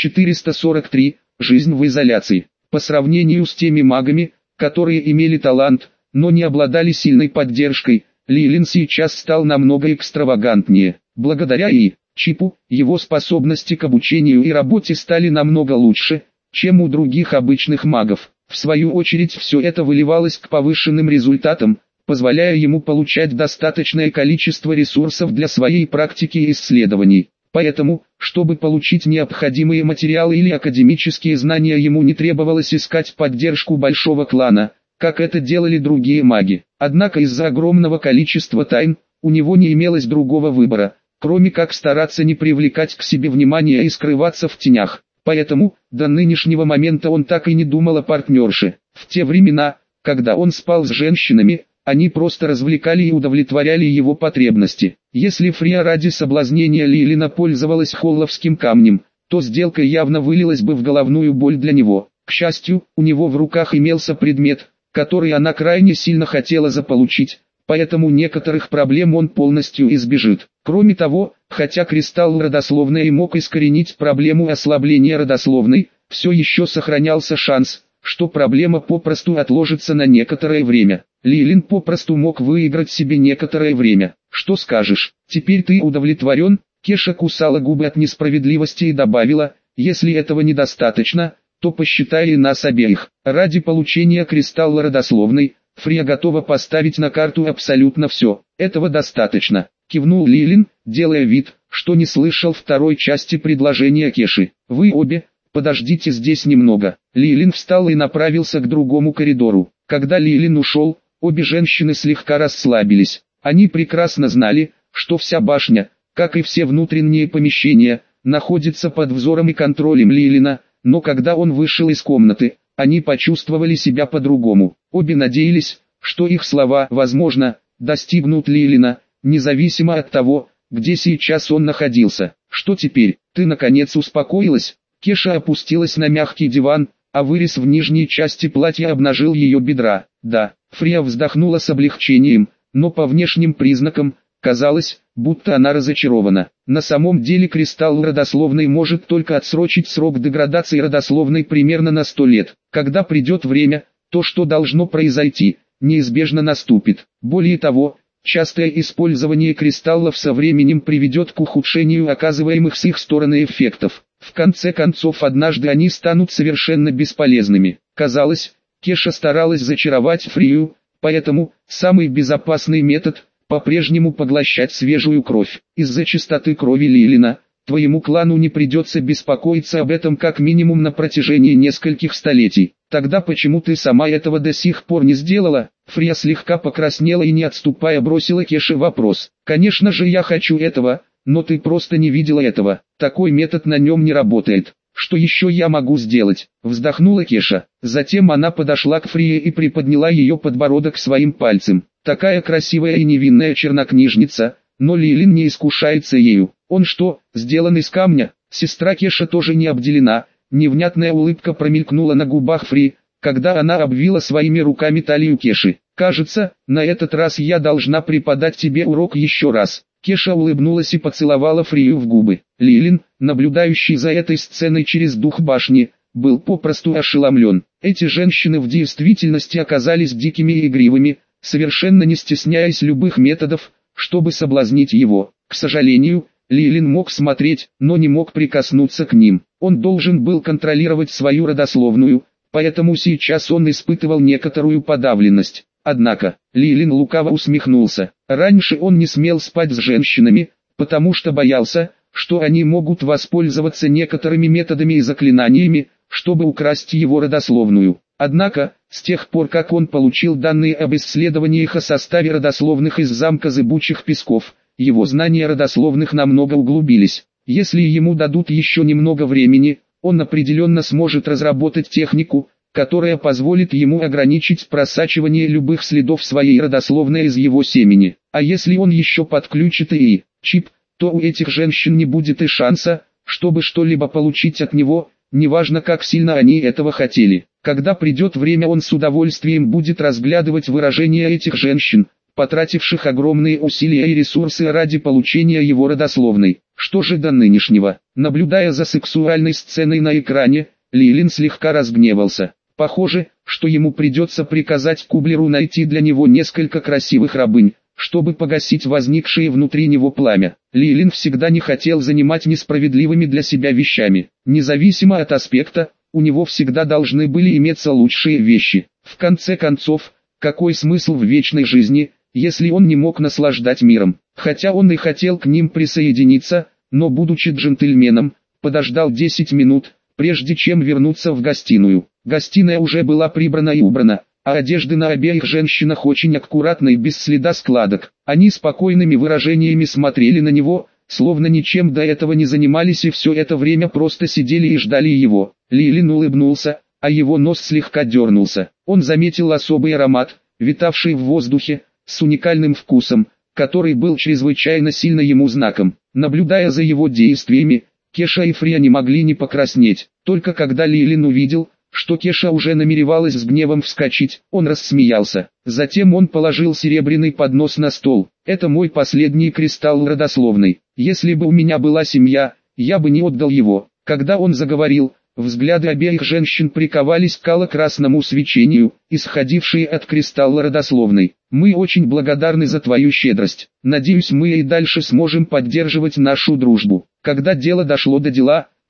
443. Жизнь в изоляции. По сравнению с теми магами, которые имели талант, но не обладали сильной поддержкой, Лилин сейчас стал намного экстравагантнее. Благодаря чипу, его способности к обучению и работе стали намного лучше, чем у других обычных магов. В свою очередь все это выливалось к повышенным результатам, позволяя ему получать достаточное количество ресурсов для своей практики и исследований. Поэтому, чтобы получить необходимые материалы или академические знания, ему не требовалось искать поддержку большого клана, как это делали другие маги. Однако из-за огромного количества тайн, у него не имелось другого выбора, кроме как стараться не привлекать к себе внимания и скрываться в тенях. Поэтому, до нынешнего момента он так и не думал о партнерше. В те времена, когда он спал с женщинами, они просто развлекали и удовлетворяли его потребности. Если Фрия ради соблазнения Лилина пользовалась холловским камнем, то сделка явно вылилась бы в головную боль для него. К счастью, у него в руках имелся предмет, который она крайне сильно хотела заполучить, поэтому некоторых проблем он полностью избежит. Кроме того, хотя кристалл родословной мог искоренить проблему ослабления родословной, все еще сохранялся шанс, что проблема попросту отложится на некоторое время. Лилин попросту мог выиграть себе некоторое время. Что скажешь, теперь ты удовлетворен? Кеша кусала губы от несправедливости и добавила, если этого недостаточно, то посчитай и нас обеих. Ради получения кристалла родословной, Фрия готова поставить на карту абсолютно все. Этого достаточно, кивнул Лилин, делая вид, что не слышал второй части предложения Кеши. Вы обе, подождите здесь немного. Лилин встал и направился к другому коридору. Когда Лилин ушел, обе женщины слегка расслабились. Они прекрасно знали, что вся башня, как и все внутренние помещения, находится под взором и контролем Лилина, но когда он вышел из комнаты, они почувствовали себя по-другому. Обе надеялись, что их слова, возможно, достигнут Лилина, независимо от того, где сейчас он находился. Что теперь? Ты наконец успокоилась? Кеша опустилась на мягкий диван, а вырез в нижней части платья обнажил ее бедра. Да, Фрия вздохнула с облегчением, но по внешним признакам, казалось, будто она разочарована. На самом деле кристалл родословной может только отсрочить срок деградации родословной примерно на 100 лет. Когда придет время, то, что должно произойти, неизбежно наступит. Более того, частое использование кристаллов со временем приведет к ухудшению оказываемых с их стороны эффектов. В конце концов однажды они станут совершенно бесполезными. Казалось, Кеша старалась зачаровать Фрию, поэтому самый безопасный метод – по-прежнему поглощать свежую кровь. Из-за чистоты крови Лилина, твоему клану не придется беспокоиться об этом как минимум на протяжении нескольких столетий. Тогда почему ты сама этого до сих пор не сделала? Фрия слегка покраснела и не отступая бросила Кеше вопрос. Конечно же я хочу этого, но ты просто не видела этого. Такой метод на нем не работает. Что еще я могу сделать? Вздохнула Кеша. Затем она подошла к Фрие и приподняла ее подбородок своим пальцем. Такая красивая и невинная чернокнижница, но Лилин не искушается ею. Он что, сделан из камня? Сестра Кеша тоже не обделена. Невнятная улыбка промелькнула на губах Фри, когда она обвила своими руками талию Кеши. Кажется, на этот раз я должна преподать тебе урок еще раз. Кеша улыбнулась и поцеловала Фрию в губы. Лилин, наблюдающий за этой сценой через дух башни, был попросту ошеломлен. Эти женщины в действительности оказались дикими и игривыми, совершенно не стесняясь любых методов, чтобы соблазнить его. К сожалению, Лилин мог смотреть, но не мог прикоснуться к ним. Он должен был контролировать свою родословную, поэтому сейчас он испытывал некоторую подавленность. Однако, Лилин лукаво усмехнулся. Раньше он не смел спать с женщинами, потому что боялся, что они могут воспользоваться некоторыми методами и заклинаниями, чтобы украсть его родословную. Однако, с тех пор как он получил данные об исследованиях о составе родословных из замка Зыбучих Песков, его знания родословных намного углубились. Если ему дадут еще немного времени, он определенно сможет разработать технику, которая позволит ему ограничить просачивание любых следов своей родословной из его семени. А если он еще подключит ИИ-чип, то у этих женщин не будет и шанса, чтобы что-либо получить от него, неважно как сильно они этого хотели. Когда придет время, он с удовольствием будет разглядывать выражения этих женщин, потративших огромные усилия и ресурсы ради получения его родословной. Что же до нынешнего? Наблюдая за сексуальной сценой на экране, Лилин слегка разгневался. Похоже, что ему придется приказать Кублеру найти для него несколько красивых рабынь, чтобы погасить возникшее внутри него пламя. Лилин всегда не хотел занимать несправедливыми для себя вещами. Независимо от аспекта, у него всегда должны были иметься лучшие вещи. В конце концов, какой смысл в вечной жизни, если он не мог наслаждать миром? Хотя он и хотел к ним присоединиться, но будучи джентльменом, подождал 10 минут, прежде чем вернуться в гостиную. Гостиная уже была прибрана и убрана, а одежды на обеих женщинах очень аккуратно и без следа складок. Они спокойными выражениями смотрели на него, словно ничем до этого не занимались и все это время просто сидели и ждали его. Лилин улыбнулся, а его нос слегка дернулся. Он заметил особый аромат, витавший в воздухе, с уникальным вкусом, который был чрезвычайно сильно ему знаком. Наблюдая за его действиями, Кеша и Фрия не могли не покраснеть. Только когда Лилин увидел, что Кеша уже намеревалась с гневом вскочить, он рассмеялся. Затем он положил серебряный поднос на стол. «Это мой последний кристалл родословной. Если бы у меня была семья, я бы не отдал его». Когда он заговорил, взгляды обеих женщин приковались к ало-красному свечению, исходившие от кристалла родословной. «Мы очень благодарны за твою щедрость. Надеюсь, мы и дальше сможем поддерживать нашу дружбу». Когда дело дошло до дела,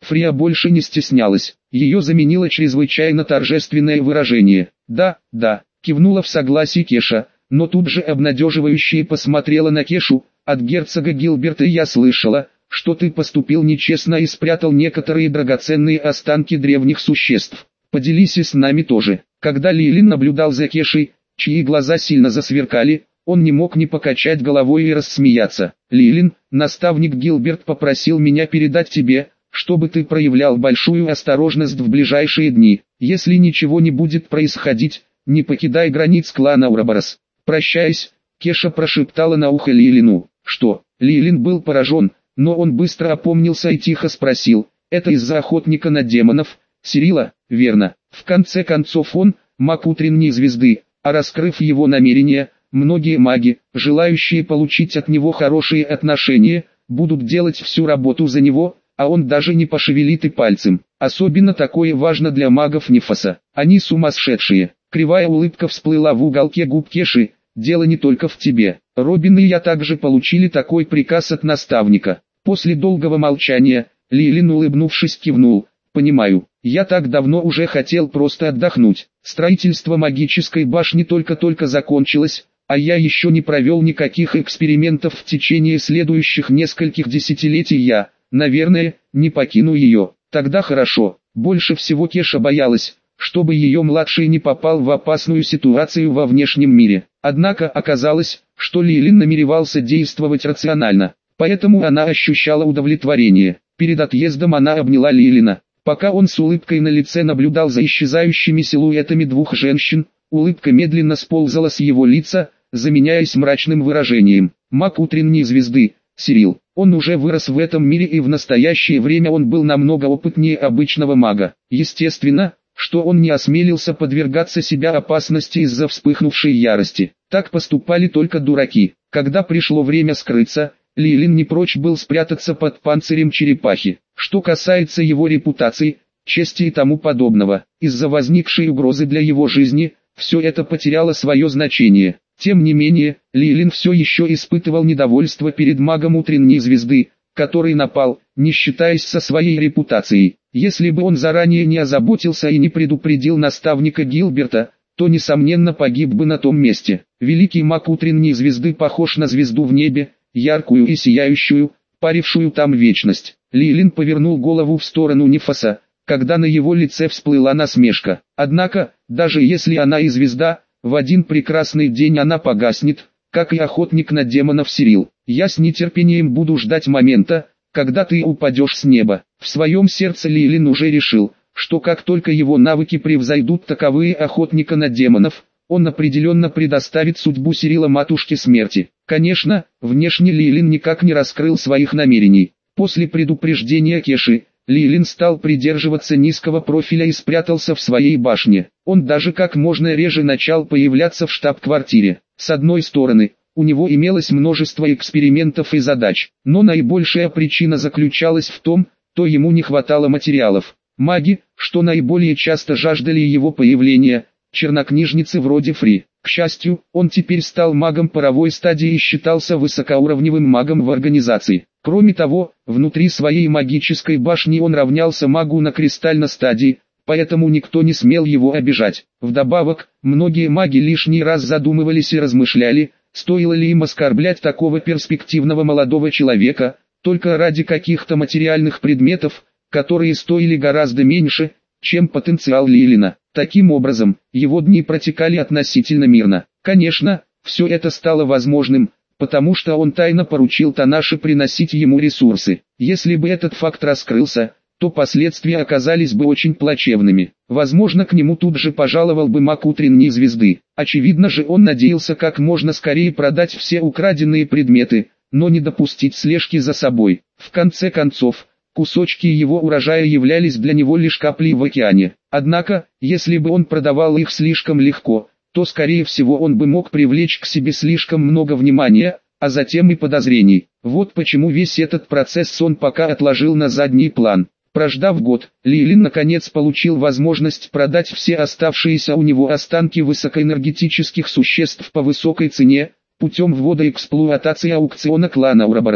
Фрия больше не стеснялась, ее заменило чрезвычайно торжественное выражение. «Да, да», кивнула в согласии Кеша, но тут же обнадеживающе посмотрела на Кешу. «От герцога Гилберта я слышала, что ты поступил нечестно и спрятал некоторые драгоценные останки древних существ. Поделись и с нами тоже». Когда Лилин наблюдал за Кешей, чьи глаза сильно засверкали, он не мог не покачать головой и рассмеяться. «Лилин, наставник Гилберт попросил меня передать тебе, чтобы ты проявлял большую осторожность в ближайшие дни. Если ничего не будет происходить, не покидай границ клана Ураборос». Прощаясь, Кеша прошептала на ухо Лилину. «Что?» Лилин был поражен, но он быстро опомнился и тихо спросил. «Это из-за охотника на демонов, Сирила?» «Верно. В конце концов он, маг утренней звезды, а раскрыв его намерения, многие маги, желающие получить от него хорошие отношения, будут делать всю работу за него, а он даже не пошевелит и пальцем. Особенно такое важно для магов Нефоса. Они сумасшедшие». Кривая улыбка всплыла в уголке губ Кеши. «Дело не только в тебе. Робин и я также получили такой приказ от наставника». После долгого молчания, Лилин, улыбнувшись, кивнул. «Понимаю, я так давно уже хотел просто отдохнуть. Строительство магической башни только-только закончилось, а я еще не провел никаких экспериментов в течение следующих нескольких десятилетий. Я, наверное, не покину ее». Тогда хорошо. Больше всего Кеша боялась, чтобы ее младший не попал в опасную ситуацию во внешнем мире. Однако оказалось, что Лилин намеревался действовать рационально, поэтому она ощущала удовлетворение. Перед отъездом она обняла Лилина. Пока он с улыбкой на лице наблюдал за исчезающими силуэтами двух женщин, улыбка медленно сползала с его лица, заменяясь мрачным выражением. Маг утренней звезды, Сирил. Он уже вырос в этом мире, и в настоящее время он был намного опытнее обычного мага. Естественно, что он не осмелился подвергаться себя опасности из-за вспыхнувшей ярости. Так поступали только дураки. Когда пришло время скрыться, Лилин не прочь был спрятаться под панцирем черепахи. Что касается его репутации, чести и тому подобного, из-за возникшей угрозы для его жизни, все это потеряло свое значение. Тем не менее, Лилин все еще испытывал недовольство перед магом утренней звезды, который напал, не считаясь со своей репутацией. Если бы он заранее не озаботился и не предупредил наставника Гилберта, то несомненно погиб бы на том месте. Великий маг утренней звезды похож на звезду в небе, яркую и сияющую, парившую там вечность. Лилин повернул голову в сторону Нефоса, когда на его лице всплыла насмешка. Однако, даже если она и звезда, в один прекрасный день она погаснет, как и охотник на демонов Сирил. Я с нетерпением буду ждать момента, когда ты упадешь с неба. В своем сердце Лилин уже решил, что как только его навыки превзойдут таковые охотника на демонов, он определенно предоставит судьбу Сирила матушке смерти. Конечно, внешне Лилин никак не раскрыл своих намерений. После предупреждения Кеши, Лилин стал придерживаться низкого профиля и спрятался в своей башне. Он даже как можно реже начал появляться в штаб-квартире. С одной стороны, у него имелось множество экспериментов и задач, но наибольшая причина заключалась в том, что ему не хватало материалов. Маги, что наиболее часто жаждали его появления, чернокнижницы вроде Фри. К счастью, он теперь стал магом паровой стадии и считался высокоуровневым магом в организации. Кроме того, внутри своей магической башни он равнялся магу на кристальной стадии, поэтому никто не смел его обижать. Вдобавок, многие маги лишний раз задумывались и размышляли, стоило ли им оскорблять такого перспективного молодого человека, только ради каких-то материальных предметов, которые стоили гораздо меньше, чем потенциал Лилина. Таким образом, его дни протекали относительно мирно. Конечно, все это стало возможным, потому что он тайно поручил Танаше приносить ему ресурсы. Если бы этот факт раскрылся, то последствия оказались бы очень плачевными. Возможно, к нему тут же пожаловал бы маг утренней звезды. Очевидно же, он надеялся как можно скорее продать все украденные предметы, но не допустить слежки за собой. В конце концов, кусочки его урожая являлись для него лишь каплей в океане. Однако, если бы он продавал их слишком легко, то скорее всего он бы мог привлечь к себе слишком много внимания, а затем и подозрений. Вот почему весь этот процесс он пока отложил на задний план. Прождав год, Лилин наконец получил возможность продать все оставшиеся у него останки высокоэнергетических существ по высокой цене, путем ввода эксплуатации аукциона клана Ураборос.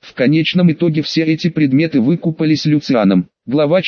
В конечном итоге все эти предметы выкупались Люцианом. Глава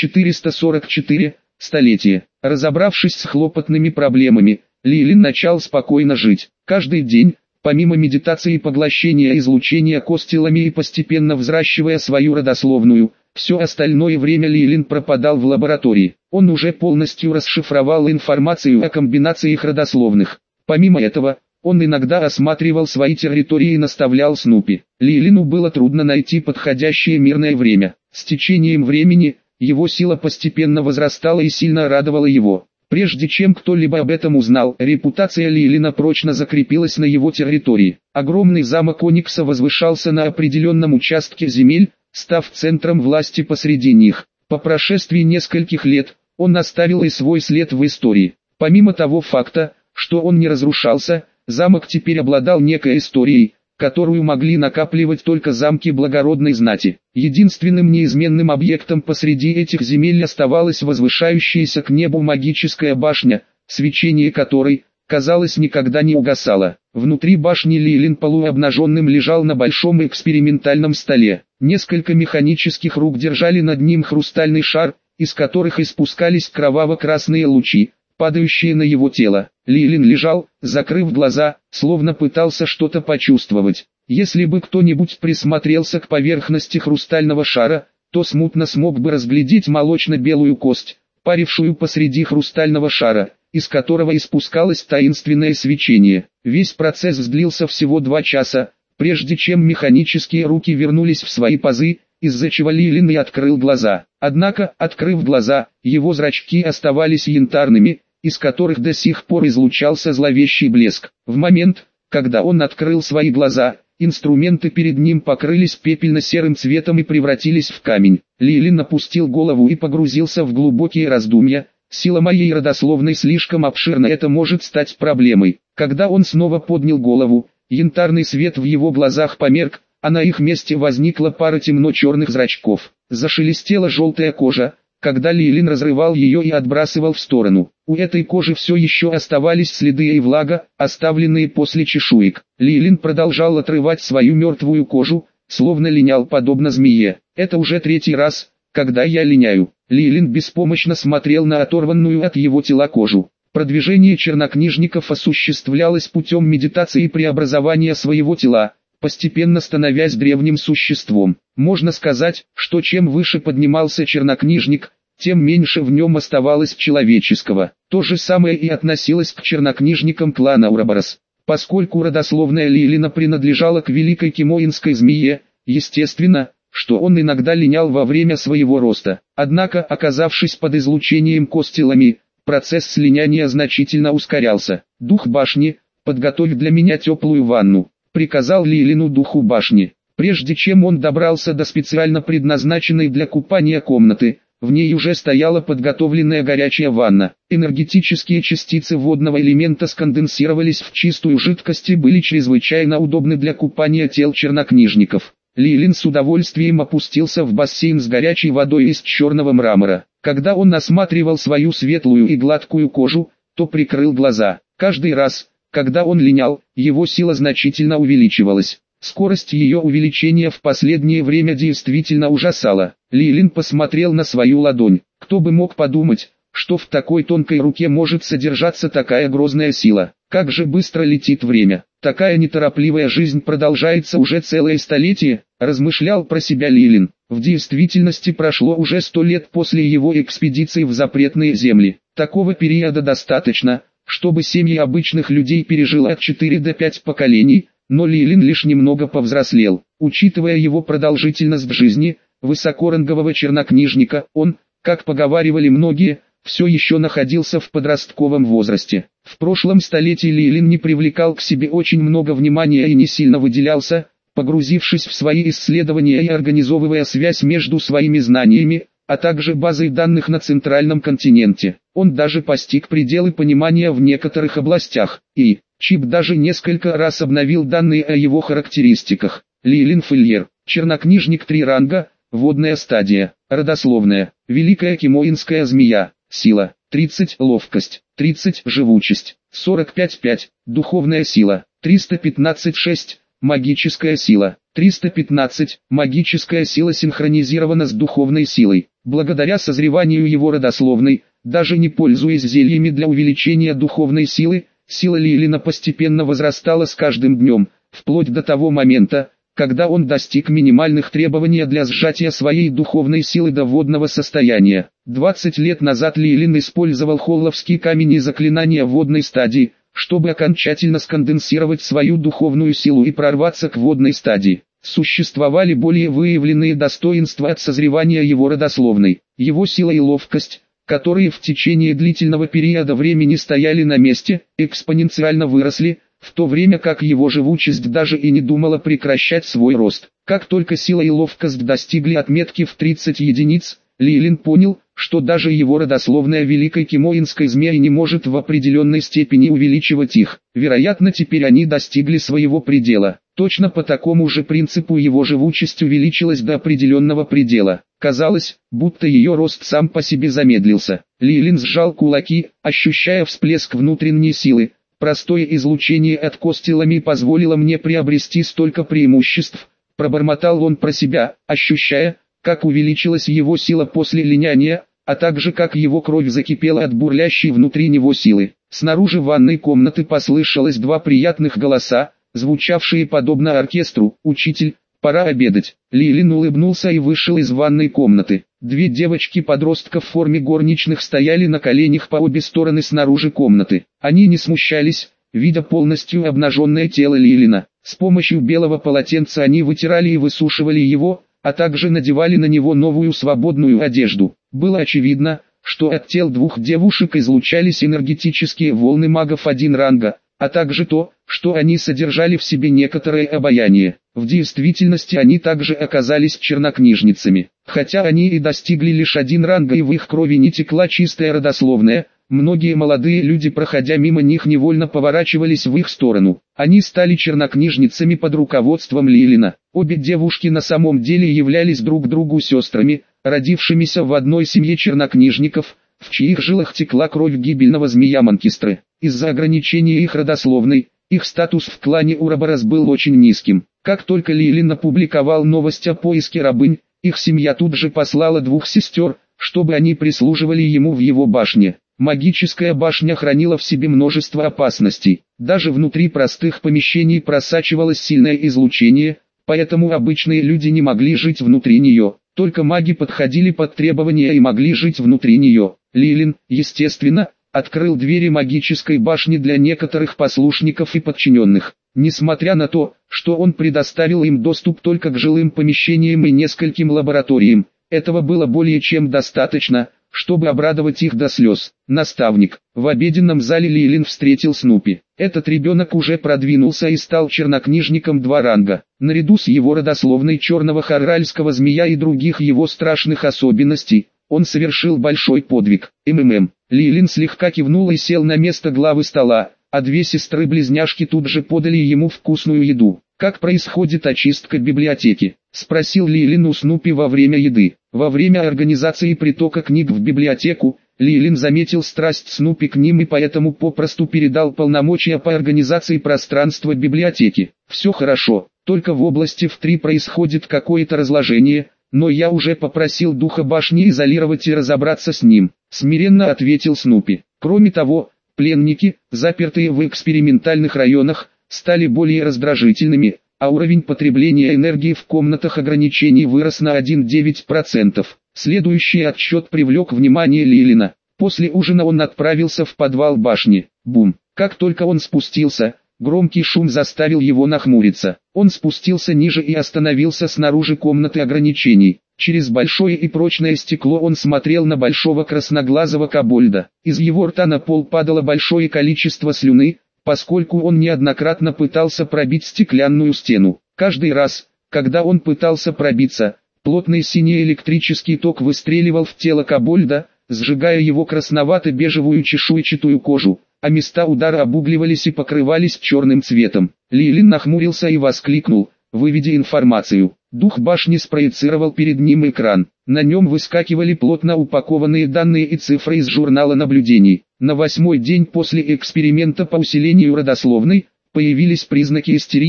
444. Столетие. Разобравшись с хлопотными проблемами, Лилин начал спокойно жить. Каждый день, помимо медитации и поглощения излучения костелами и постепенно взращивая свою родословную, все остальное время Лилин пропадал в лаборатории. Он уже полностью расшифровал информацию о комбинациях родословных. Помимо этого, он иногда осматривал свои территории и наставлял Снупи. Лилину было трудно найти подходящее мирное время. С течением времени, его сила постепенно возрастала и сильно радовала его. Прежде чем кто-либо об этом узнал, репутация Лилина прочно закрепилась на его территории. Огромный замок Оникса возвышался на определенном участке земель, став центром власти посреди них. По прошествии нескольких лет, он оставил и свой след в истории. Помимо того факта, что он не разрушался, замок теперь обладал некой историей, которую могли накапливать только замки благородной знати. Единственным неизменным объектом посреди этих земель оставалась возвышающаяся к небу магическая башня, свечение которой, казалось, никогда не угасало. Внутри башни Лилин полуобнаженным лежал на большом экспериментальном столе. Несколько механических рук держали над ним хрустальный шар, из которых испускались кроваво-красные лучи, падающие на его тело. Лилин лежал, закрыв глаза, словно пытался что-то почувствовать. Если бы кто-нибудь присмотрелся к поверхности хрустального шара, то смутно смог бы разглядеть молочно-белую кость, парившую посреди хрустального шара, из которого испускалось таинственное свечение. Весь процесс длился всего 2 часа, прежде чем механические руки вернулись в свои пазы, из-за чего Лилин и открыл глаза. Однако, открыв глаза, его зрачки оставались янтарными, из которых до сих пор излучался зловещий блеск. В момент, когда он открыл свои глаза, инструменты перед ним покрылись пепельно-серым цветом и превратились в камень. Лилин опустил голову и погрузился в глубокие раздумья. Сила моей родословной слишком обширна, это может стать проблемой. Когда он снова поднял голову, янтарный свет в его глазах померк, а на их месте возникла пара темно-черных зрачков. Зашелестела желтая кожа, когда Лилин разрывал ее и отбрасывал в сторону. У этой кожи все еще оставались следы и влага, оставленные после чешуек. Лилин продолжал отрывать свою мертвую кожу, словно линял подобно змее. Это уже 3-й раз, когда я линяю. Лилин беспомощно смотрел на оторванную от его тела кожу. Продвижение чернокнижников осуществлялось путем медитации и преобразования своего тела, постепенно становясь древним существом. Можно сказать, что чем выше поднимался чернокнижник, тем меньше в нем оставалось человеческого. То же самое и относилось к чернокнижникам клана Ураборос. Поскольку родословная Лилина принадлежала к великой кимоинской змее, естественно, что он иногда линял во время своего роста. Однако, оказавшись под излучением костелами, процесс слиняния значительно ускорялся. «Дух башни, подготовь для меня теплую ванну», — приказал Лилину духу башни. Прежде чем он добрался до специально предназначенной для купания комнаты, в ней уже стояла подготовленная горячая ванна. Энергетические частицы водного элемента сконденсировались в чистую жидкость и были чрезвычайно удобны для купания тел чернокнижников. Лилин с удовольствием опустился в бассейн с горячей водой из черного мрамора. Когда он осматривал свою светлую и гладкую кожу, то прикрыл глаза. Каждый раз, когда он линял, его сила значительно увеличивалась. Скорость ее увеличения в последнее время действительно ужасала. Лилин посмотрел на свою ладонь. Кто бы мог подумать, что в такой тонкой руке может содержаться такая грозная сила. Как же быстро летит время. Такая неторопливая жизнь продолжается уже целое столетие, размышлял про себя Лилин. В действительности прошло уже 100 лет после его экспедиции в запретные земли. Такого периода достаточно, чтобы семьи обычных людей пережило от 4 до 5 поколений, но Лилин лишь немного повзрослел. Учитывая его продолжительность жизни, высокорангового чернокнижника, он, как поговаривали многие, все еще находился в подростковом возрасте. В прошлом столетии Лилин не привлекал к себе очень много внимания и не сильно выделялся, погрузившись в свои исследования и организовывая связь между своими знаниями, а также базой данных на центральном континенте. Он даже постиг пределы понимания в некоторых областях, и Чип даже несколько раз обновил данные о его характеристиках. Лилин Фильер, чернокнижник 3 ранга, водная стадия, родословная, великая кимоинская змея, сила, 30, ловкость, 30, живучесть, 45-5, духовная сила, 315-6, Магическая сила. 315. Магическая сила синхронизирована с духовной силой. Благодаря созреванию его родословной, даже не пользуясь зельями для увеличения духовной силы, сила Лилина постепенно возрастала с каждым днем, вплоть до того момента, когда он достиг минимальных требований для сжатия своей духовной силы до водного состояния. 20 лет назад Лилин использовал холловский камень и заклинания водной стадии, чтобы окончательно сконденсировать свою духовную силу и прорваться к водной стадии. Существовали более выявленные достоинства от созревания его родословной. Его сила и ловкость, которые в течение длительного периода времени стояли на месте, экспоненциально выросли, в то время как его живучесть даже и не думала прекращать свой рост. Как только сила и ловкость достигли отметки в 30 единиц, Лилин понял, что даже его родословная великой кимоинской змеи не может в определенной степени увеличивать их. Вероятно, теперь они достигли своего предела. Точно по такому же принципу его живучесть увеличилась до определенного предела. Казалось, будто ее рост сам по себе замедлился. Лилин сжал кулаки, ощущая всплеск внутренней силы. Простое излучение от кости лами позволило мне приобрести столько преимуществ, пробормотал он про себя, ощущая, как увеличилась его сила после линяния, а также как его кровь закипела от бурлящей внутри него силы. Снаружи ванной комнаты послышалось два приятных голоса, звучавшие подобно оркестру. «Учитель, пора обедать». Лилин улыбнулся и вышел из ванной комнаты. Две девочки-подростка в форме горничных стояли на коленях по обе стороны снаружи комнаты. Они не смущались, видя полностью обнаженное тело Лилина. С помощью белого полотенца они вытирали и высушивали его, а также надевали на него новую свободную одежду. Было очевидно, что от тел двух девушек излучались энергетические волны магов 1 ранга, а также то, что они содержали в себе некоторое обаяние. В действительности они также оказались чернокнижницами. Хотя они и достигли лишь 1 ранга и в их крови не текла чистая родословная, многие молодые люди, проходя мимо них, невольно поворачивались в их сторону. Они стали чернокнижницами под руководством Лилина. Обе девушки на самом деле являлись друг другу сестрами, родившимися в одной семье чернокнижников, в чьих жилах текла кровь гибельного змея Манкистры. Из-за ограничения их родословной, их статус в клане Ураборос был очень низким. Как только Лилин опубликовал новость о поиске рабынь, их семья тут же послала 2 сестер, чтобы они прислуживали ему в его башне. Магическая башня хранила в себе множество опасностей. Даже внутри простых помещений просачивалось сильное излучение, поэтому обычные люди не могли жить внутри нее. Только маги подходили под требования и могли жить внутри нее. Лилин, естественно, открыл двери магической башни для некоторых послушников и подчиненных. Несмотря на то, что он предоставил им доступ только к жилым помещениям и нескольким лабораториям, этого было более чем достаточно, чтобы обрадовать их до слез. Наставник. В обеденном зале Лилин встретил Снупи. Этот ребенок уже продвинулся и стал чернокнижником 2 ранга. Наряду с его родословной черного харральского змея и других его страшных особенностей, он совершил большой подвиг. Лилин слегка кивнул и сел на место главы стола, а 2 сестры-близняшки тут же подали ему вкусную еду. «Как происходит очистка библиотеки?» – спросил Лилин у Снупи во время еды. Во время организации притока книг в библиотеку, Лилин заметил страсть Снупи к ним и поэтому попросту передал полномочия по организации пространства библиотеки. «Все хорошо, только в области в 3 происходит какое-то разложение, но я уже попросил духа башни изолировать и разобраться с ним», – смиренно ответил Снупи. Кроме того, пленники, запертые в экспериментальных районах, стали более раздражительными, а уровень потребления энергии в комнатах ограничений вырос на 1,9%. Следующий отсчет привлек внимание Лилина. После ужина он отправился в подвал башни. Бум! Как только он спустился, громкий шум заставил его нахмуриться. Он спустился ниже и остановился снаружи комнаты ограничений. Через большое и прочное стекло он смотрел на большого красноглазого кобольда. Из его рта на пол падало большое количество слюны, поскольку он неоднократно пытался пробить стеклянную стену. Каждый раз, когда он пытался пробиться, плотный синий электрический ток выстреливал в тело кобольда, сжигая его красновато-бежевую чешуйчатую кожу, а места удара обугливались и покрывались черным цветом. Лилин нахмурился и воскликнул, выведя информацию. Дух башни спроецировал перед ним экран. На нем выскакивали плотно упакованные данные и цифры из журнала наблюдений. На 8-й день после эксперимента по усилению родословной, появились признаки истерии,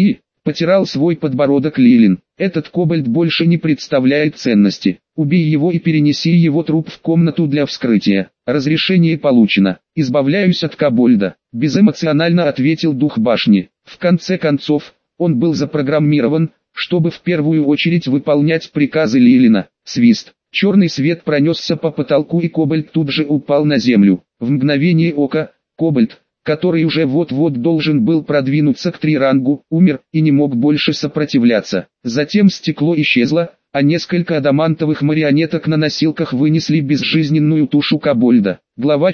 Потирал свой подбородок Лилин. Этот кобальт больше не представляет ценности. Убей его и перенеси его труп в комнату для вскрытия. Разрешение получено. Избавляюсь от кобальда. Безэмоционально ответил дух башни. В конце концов, он был запрограммирован, чтобы в первую очередь выполнять приказы Лилина. Свист. Черный свет пронесся по потолку и кобальт тут же упал на землю. В мгновение ока, кобальт, который уже вот-вот должен был продвинуться к 3 рангу, умер и не мог больше сопротивляться. Затем стекло исчезло, а несколько адамантовых марионеток на носилках вынесли безжизненную тушу кобальда. Глава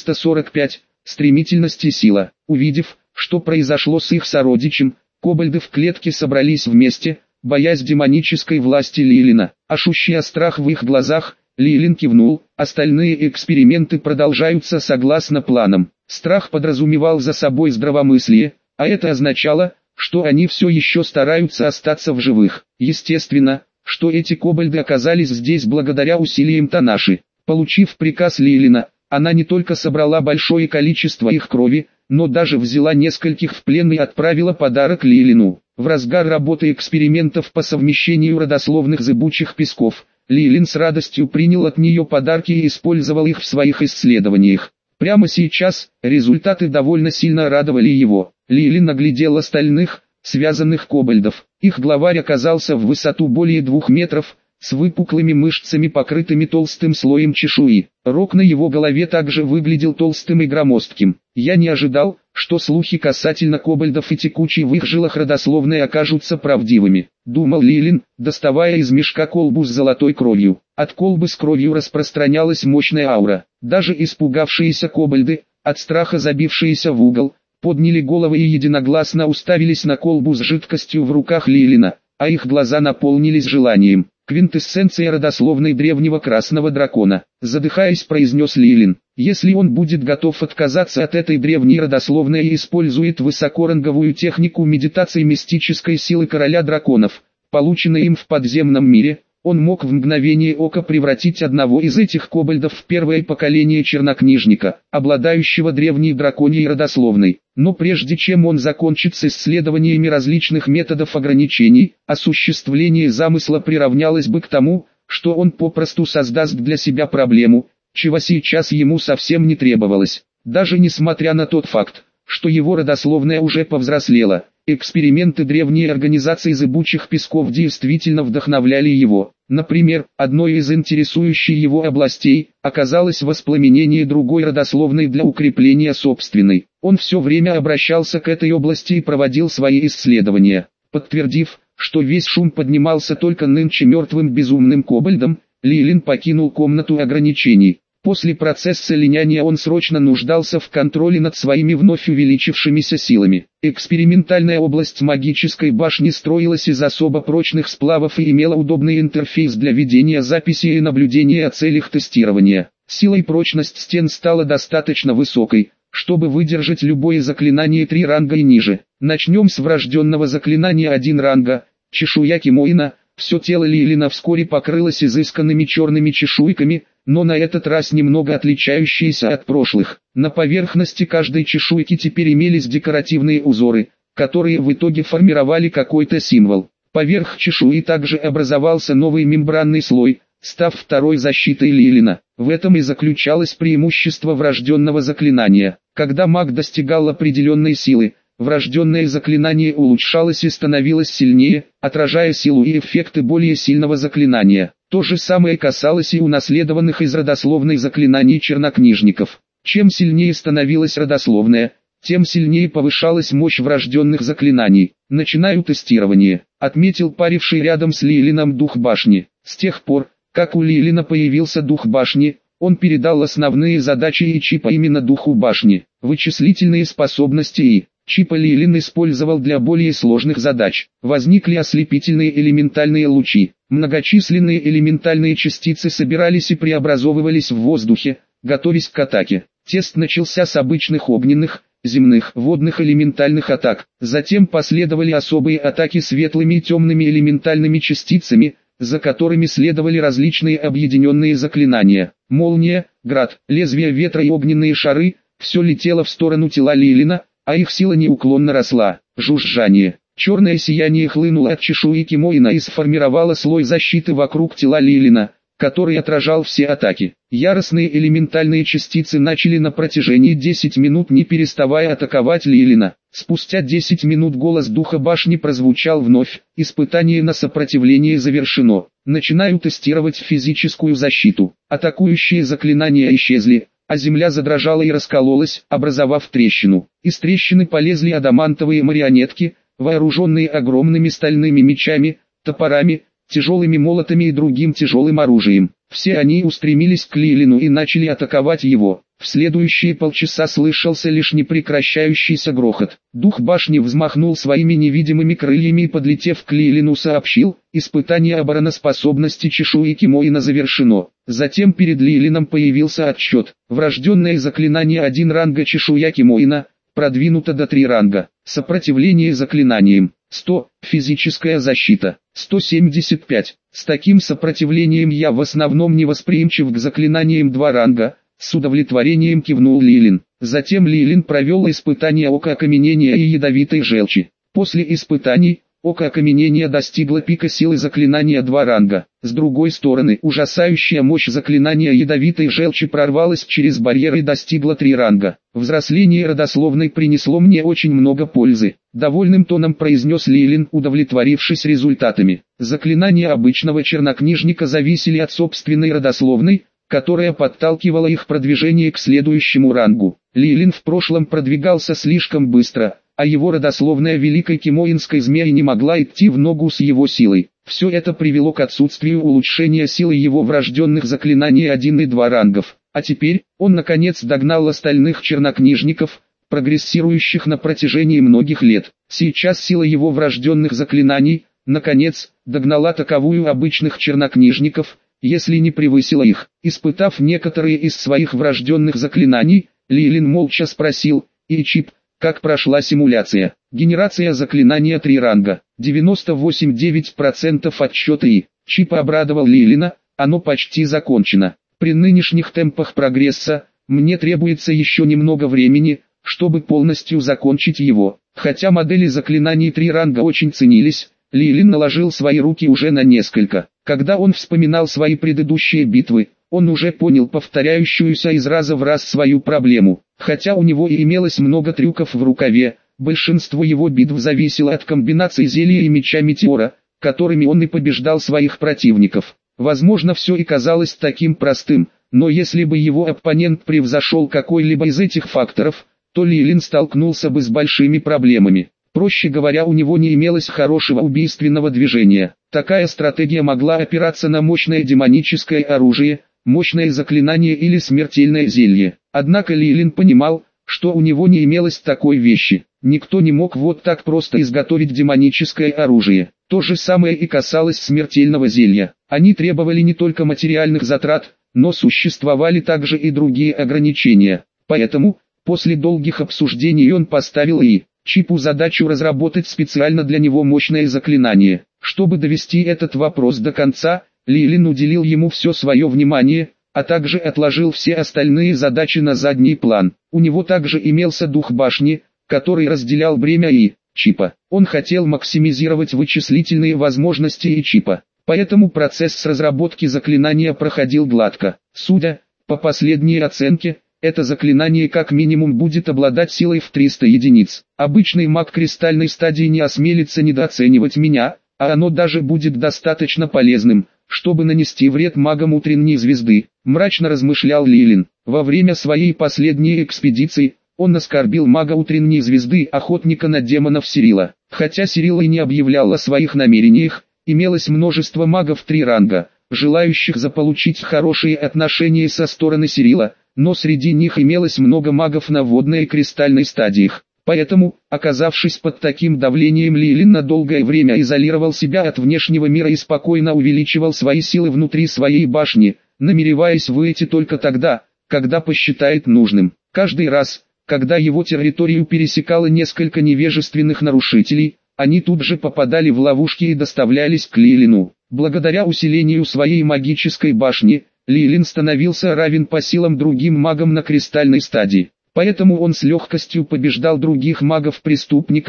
445. Стремительность и сила. Увидев, что произошло с их сородичем, кобальды в клетке собрались вместе, боясь демонической власти Лилина. Ощущая страх в их глазах, Лилин кивнул, остальные эксперименты продолжаются согласно планам. Страх подразумевал за собой здравомыслие, а это означало, что они все еще стараются остаться в живых. Естественно, что эти кобальды оказались здесь благодаря усилиям Танаши. Получив приказ Лилина, она не только собрала большое количество их крови, но даже взяла нескольких в плен и отправила подарок Лилину. В разгар работы экспериментов по совмещению родословных зыбучих песков, Лилин с радостью принял от нее подарки и использовал их в своих исследованиях. Прямо сейчас, результаты довольно сильно радовали его. Лилин оглядел остальных, связанных кобальдов. Их главарь оказался в высоту более 2 метров, с выпуклыми мышцами, покрытыми толстым слоем чешуи. Рог на его голове также выглядел толстым и громоздким. Я не ожидал, что слухи касательно кобальдов и текучей в их жилах родословной окажутся правдивыми, думал Лилин, доставая из мешка колбу с золотой кровью. От колбы с кровью распространялась мощная аура. Даже испугавшиеся кобальды, от страха забившиеся в угол, подняли головы и единогласно уставились на колбу с жидкостью в руках Лилина, а их глаза наполнились желанием. Квинтэссенция родословной древнего красного дракона, задыхаясь, произнес Лилин. Если он будет готов отказаться от этой древней родословной и использует высокоранговую технику медитации мистической силы короля драконов, полученной им в подземном мире, он мог в мгновение ока превратить одного из этих кобальдов в первое поколение чернокнижника, обладающего древней драконьей родословной. Но прежде чем он закончит с исследованиями различных методов ограничений, осуществление замысла приравнялось бы к тому, что он попросту создаст для себя проблему, чего сейчас ему совсем не требовалось. Даже несмотря на тот факт, что его родословная уже повзрослела, эксперименты древней организации зыбучих песков действительно вдохновляли его. Например, одной из интересующих его областей оказалось воспламенение другой родословной для укрепления собственной. Он все время обращался к этой области и проводил свои исследования. Подтвердив, что весь шум поднимался только нынче мертвым безумным кобальдом, Лилин покинул комнату ограничений. После процесса линяния он срочно нуждался в контроле над своими вновь увеличившимися силами. Экспериментальная область магической башни строилась из особо прочных сплавов и имела удобный интерфейс для ведения записи и наблюдения о целях тестирования. Сила и прочность стен стала достаточно высокой, чтобы выдержать любое заклинание 3 ранга и ниже. Начнем с врожденного заклинания 1 ранга, чешуя Кимоина. Все тело Лилина вскоре покрылось изысканными черными чешуйками, но на этот раз немного отличающиеся от прошлых. На поверхности каждой чешуйки теперь имелись декоративные узоры, которые в итоге формировали какой-то символ. Поверх чешуи также образовался новый мембранный слой, став второй защитой Лилина. В этом и заключалось преимущество врожденного заклинания. Когда маг достигал определенной силы, врожденное заклинание улучшалось и становилось сильнее, отражая силу и эффекты более сильного заклинания. То же самое касалось и унаследованных из родословной заклинаний чернокнижников. Чем сильнее становилась родословная, тем сильнее повышалась мощь врожденных заклинаний. «Начинаю тестирование», — отметил паривший рядом с Лилином дух башни. С тех пор, как у Лилина появился дух башни, он передал основные задачи и чипа именно духу башни. Вычислительные способности и чипа Лилин использовал для более сложных задач. Возникли ослепительные элементальные лучи. Многочисленные элементальные частицы собирались и преобразовывались в воздухе, готовясь к атаке. Тест начался с обычных огненных, земных, водных элементальных атак. Затем последовали особые атаки светлыми и темными элементальными частицами, за которыми следовали различные объединенные заклинания. Молния, град, лезвие ветра и огненные шары – все летело в сторону тела Лилина, а их сила неуклонно росла. Жужжание. Черное сияние хлынуло от чешуи Кимоина и сформировало слой защиты вокруг тела Лилина, который отражал все атаки. Яростные элементальные частицы начали на протяжении 10 минут не переставая атаковать Лилина. Спустя 10 минут голос духа башни прозвучал вновь. Испытание на сопротивление завершено. Начинаю тестировать физическую защиту. Атакующие заклинания исчезли, а земля задрожала и раскололась, образовав трещину. Из трещины полезли адамантовые марионетки, вооруженные огромными стальными мечами, топорами, тяжелыми молотами и другим тяжелым оружием. Все они устремились к Лилину и начали атаковать его. В следующие полчаса слышался лишь непрекращающийся грохот. Дух башни взмахнул своими невидимыми крыльями и, подлетев к Лилину, сообщил: испытание обороноспособности чешуи Кимоина завершено. Затем перед Лилином появился отсчет. Врожденное заклинание 1 ранга чешуя Кимоина продвинуто до 3 ранга. Сопротивление заклинаниям 100, физическая защита 175. С таким сопротивлением я в основном не восприимчив к заклинаниям 2 ранга, с удовлетворением кивнул Лилин. Затем Лилин провел испытание ока окаменения и ядовитой желчи. После испытаний, око окаменения достигло пика силы заклинания 2 ранга. С другой стороны, ужасающая мощь заклинания ядовитой желчи прорвалась через барьер и достигла 3 ранга. Взросление родословной принесло мне очень много пользы. Довольным тоном произнес Лилин, удовлетворившись результатами. Заклинания обычного чернокнижника зависели от собственной родословной, которая подталкивала их продвижение к следующему рангу. Лилин в прошлом продвигался слишком быстро, а его родословная великой кимоинской змеи не могла идти в ногу с его силой. Все это привело к отсутствию улучшения силы его врожденных заклинаний 1 и 2 рангов. А теперь, он наконец догнал остальных чернокнижников, прогрессирующих на протяжении многих лет. Сейчас сила его врожденных заклинаний, наконец, догнала таковую обычных чернокнижников, если не превысила их. Испытав некоторые из своих врожденных заклинаний, Лилин молча спросил: «И Чип, как прошла симуляция?» Генерация заклинания 3 ранга, 98,9% отсчета И. Чипа обрадовал Лилина: оно почти закончено. При нынешних темпах прогресса, мне требуется еще немного времени, чтобы полностью закончить его. Хотя модели заклинаний 3 ранга очень ценились, Лилин наложил свои руки уже на несколько. Когда он вспоминал свои предыдущие битвы, он уже понял повторяющуюся из раза в раз свою проблему. Хотя у него и имелось много трюков в рукаве, большинство его битв зависело от комбинаций зелья и меча Метеора, которыми он и побеждал своих противников. Возможно, все и казалось таким простым, но если бы его оппонент превзошел какой-либо из этих факторов, то Лилин столкнулся бы с большими проблемами. Проще говоря, у него не имелось хорошего убийственного движения. Такая стратегия могла опираться на мощное демоническое оружие, мощное заклинание или смертельное зелье. Однако Лилин понимал, что у него не имелось такой вещи. Никто не мог вот так просто изготовить демоническое оружие. То же самое и касалось смертельного зелья. Они требовали не только материальных затрат, но существовали также и другие ограничения. Поэтому, после долгих обсуждений он поставил Чипу задачу разработать специально для него мощное заклинание. Чтобы довести этот вопрос до конца, Лилин уделил ему все свое внимание, а также отложил все остальные задачи на задний план. У него также имелся дух башни, который разделял бремя Чипа. Он хотел максимизировать вычислительные возможности Чипа. Поэтому процесс разработки заклинания проходил гладко. Судя по последней оценке, это заклинание как минимум будет обладать силой в 300 единиц. Обычный маг кристальной стадии не осмелится недооценивать меня, а оно даже будет достаточно полезным, чтобы нанести вред магам утренней звезды, мрачно размышлял Лилин. Во время своей последней экспедиции, он оскорбил мага утренней звезды, охотника на демонов Сирила. Хотя Сирила и не объявлял о своих намерениях, имелось множество магов 3 ранга, желающих заполучить хорошие отношения со стороны Сирила, но среди них имелось много магов на водной и кристальной стадиях. Поэтому, оказавшись под таким давлением, Лилин на долгое время изолировал себя от внешнего мира и спокойно увеличивал свои силы внутри своей башни, намереваясь выйти только тогда, когда посчитает нужным. Каждый раз, когда его территорию пересекало несколько невежественных нарушителей, они тут же попадали в ловушки и доставлялись к Лилину. Благодаря усилению своей магической башни, Лилин становился равен по силам другим магам на кристальной стадии. Поэтому он с легкостью побеждал других магов-преступников,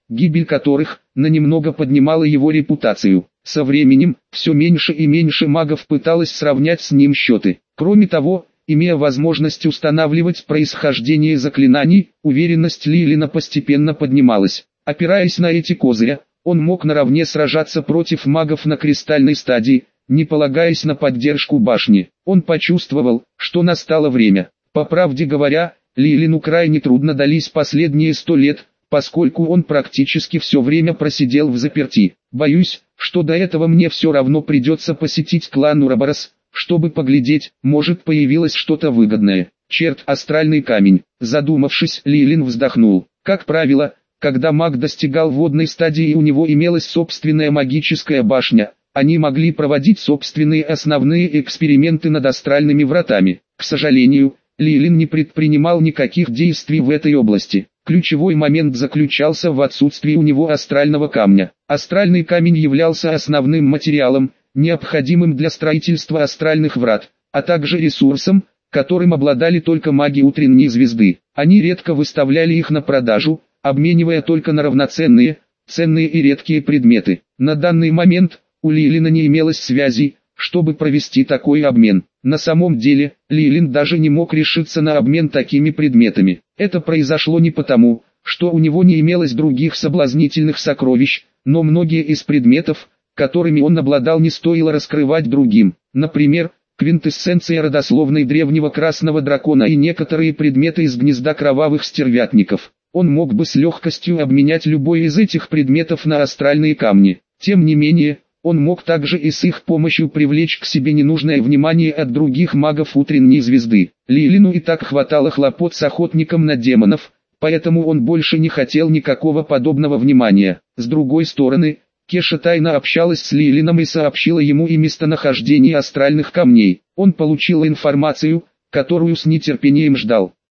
гибель которых на немного поднимала его репутацию. Со временем, все меньше и меньше магов пыталось сравнять с ним счеты. Кроме того, имея возможность устанавливать происхождение заклинаний, уверенность Лилина постепенно поднималась. Опираясь на эти козыри, он мог наравне сражаться против магов на кристальной стадии, не полагаясь на поддержку башни. Он почувствовал, что настало время. По правде говоря, Лилину крайне трудно дались последние 100 лет, поскольку он практически все время просидел взаперти. Боюсь, что до этого мне все равно придется посетить клан Ураборос, чтобы поглядеть, может появилось что-то выгодное. Черт, астральный камень. Задумавшись, Лилин вздохнул. Как правило, когда маг достигал водной стадии и у него имелась собственная магическая башня, они могли проводить собственные основные эксперименты над астральными вратами. К сожалению, Лилин не предпринимал никаких действий в этой области. Ключевой момент заключался в отсутствии у него астрального камня. Астральный камень являлся основным материалом, необходимым для строительства астральных врат, а также ресурсом, которым обладали только маги утренней звезды. Они редко выставляли их на продажу, обменивая только на равноценные, ценные и редкие предметы. На данный момент у Лилина не имелось связей, чтобы провести такой обмен. На самом деле, Лилин даже не мог решиться на обмен такими предметами. Это произошло не потому, что у него не имелось других соблазнительных сокровищ, но многие из предметов, которыми он обладал, не стоило раскрывать другим. Например, квинтэссенция родословной древнего красного дракона и некоторые предметы из гнезда кровавых стервятников. Он мог бы с легкостью обменять любой из этих предметов на астральные камни. Тем не менее, он мог также и с их помощью привлечь к себе ненужное внимание от других магов утренней звезды. Лилину и так хватало хлопот с охотником на демонов, поэтому он больше не хотел никакого подобного внимания. С другой стороны, Кеша тайно общалась с Лилином и сообщила ему и местонахождение астральных камней. Он получил информацию, которую с нетерпением ждал.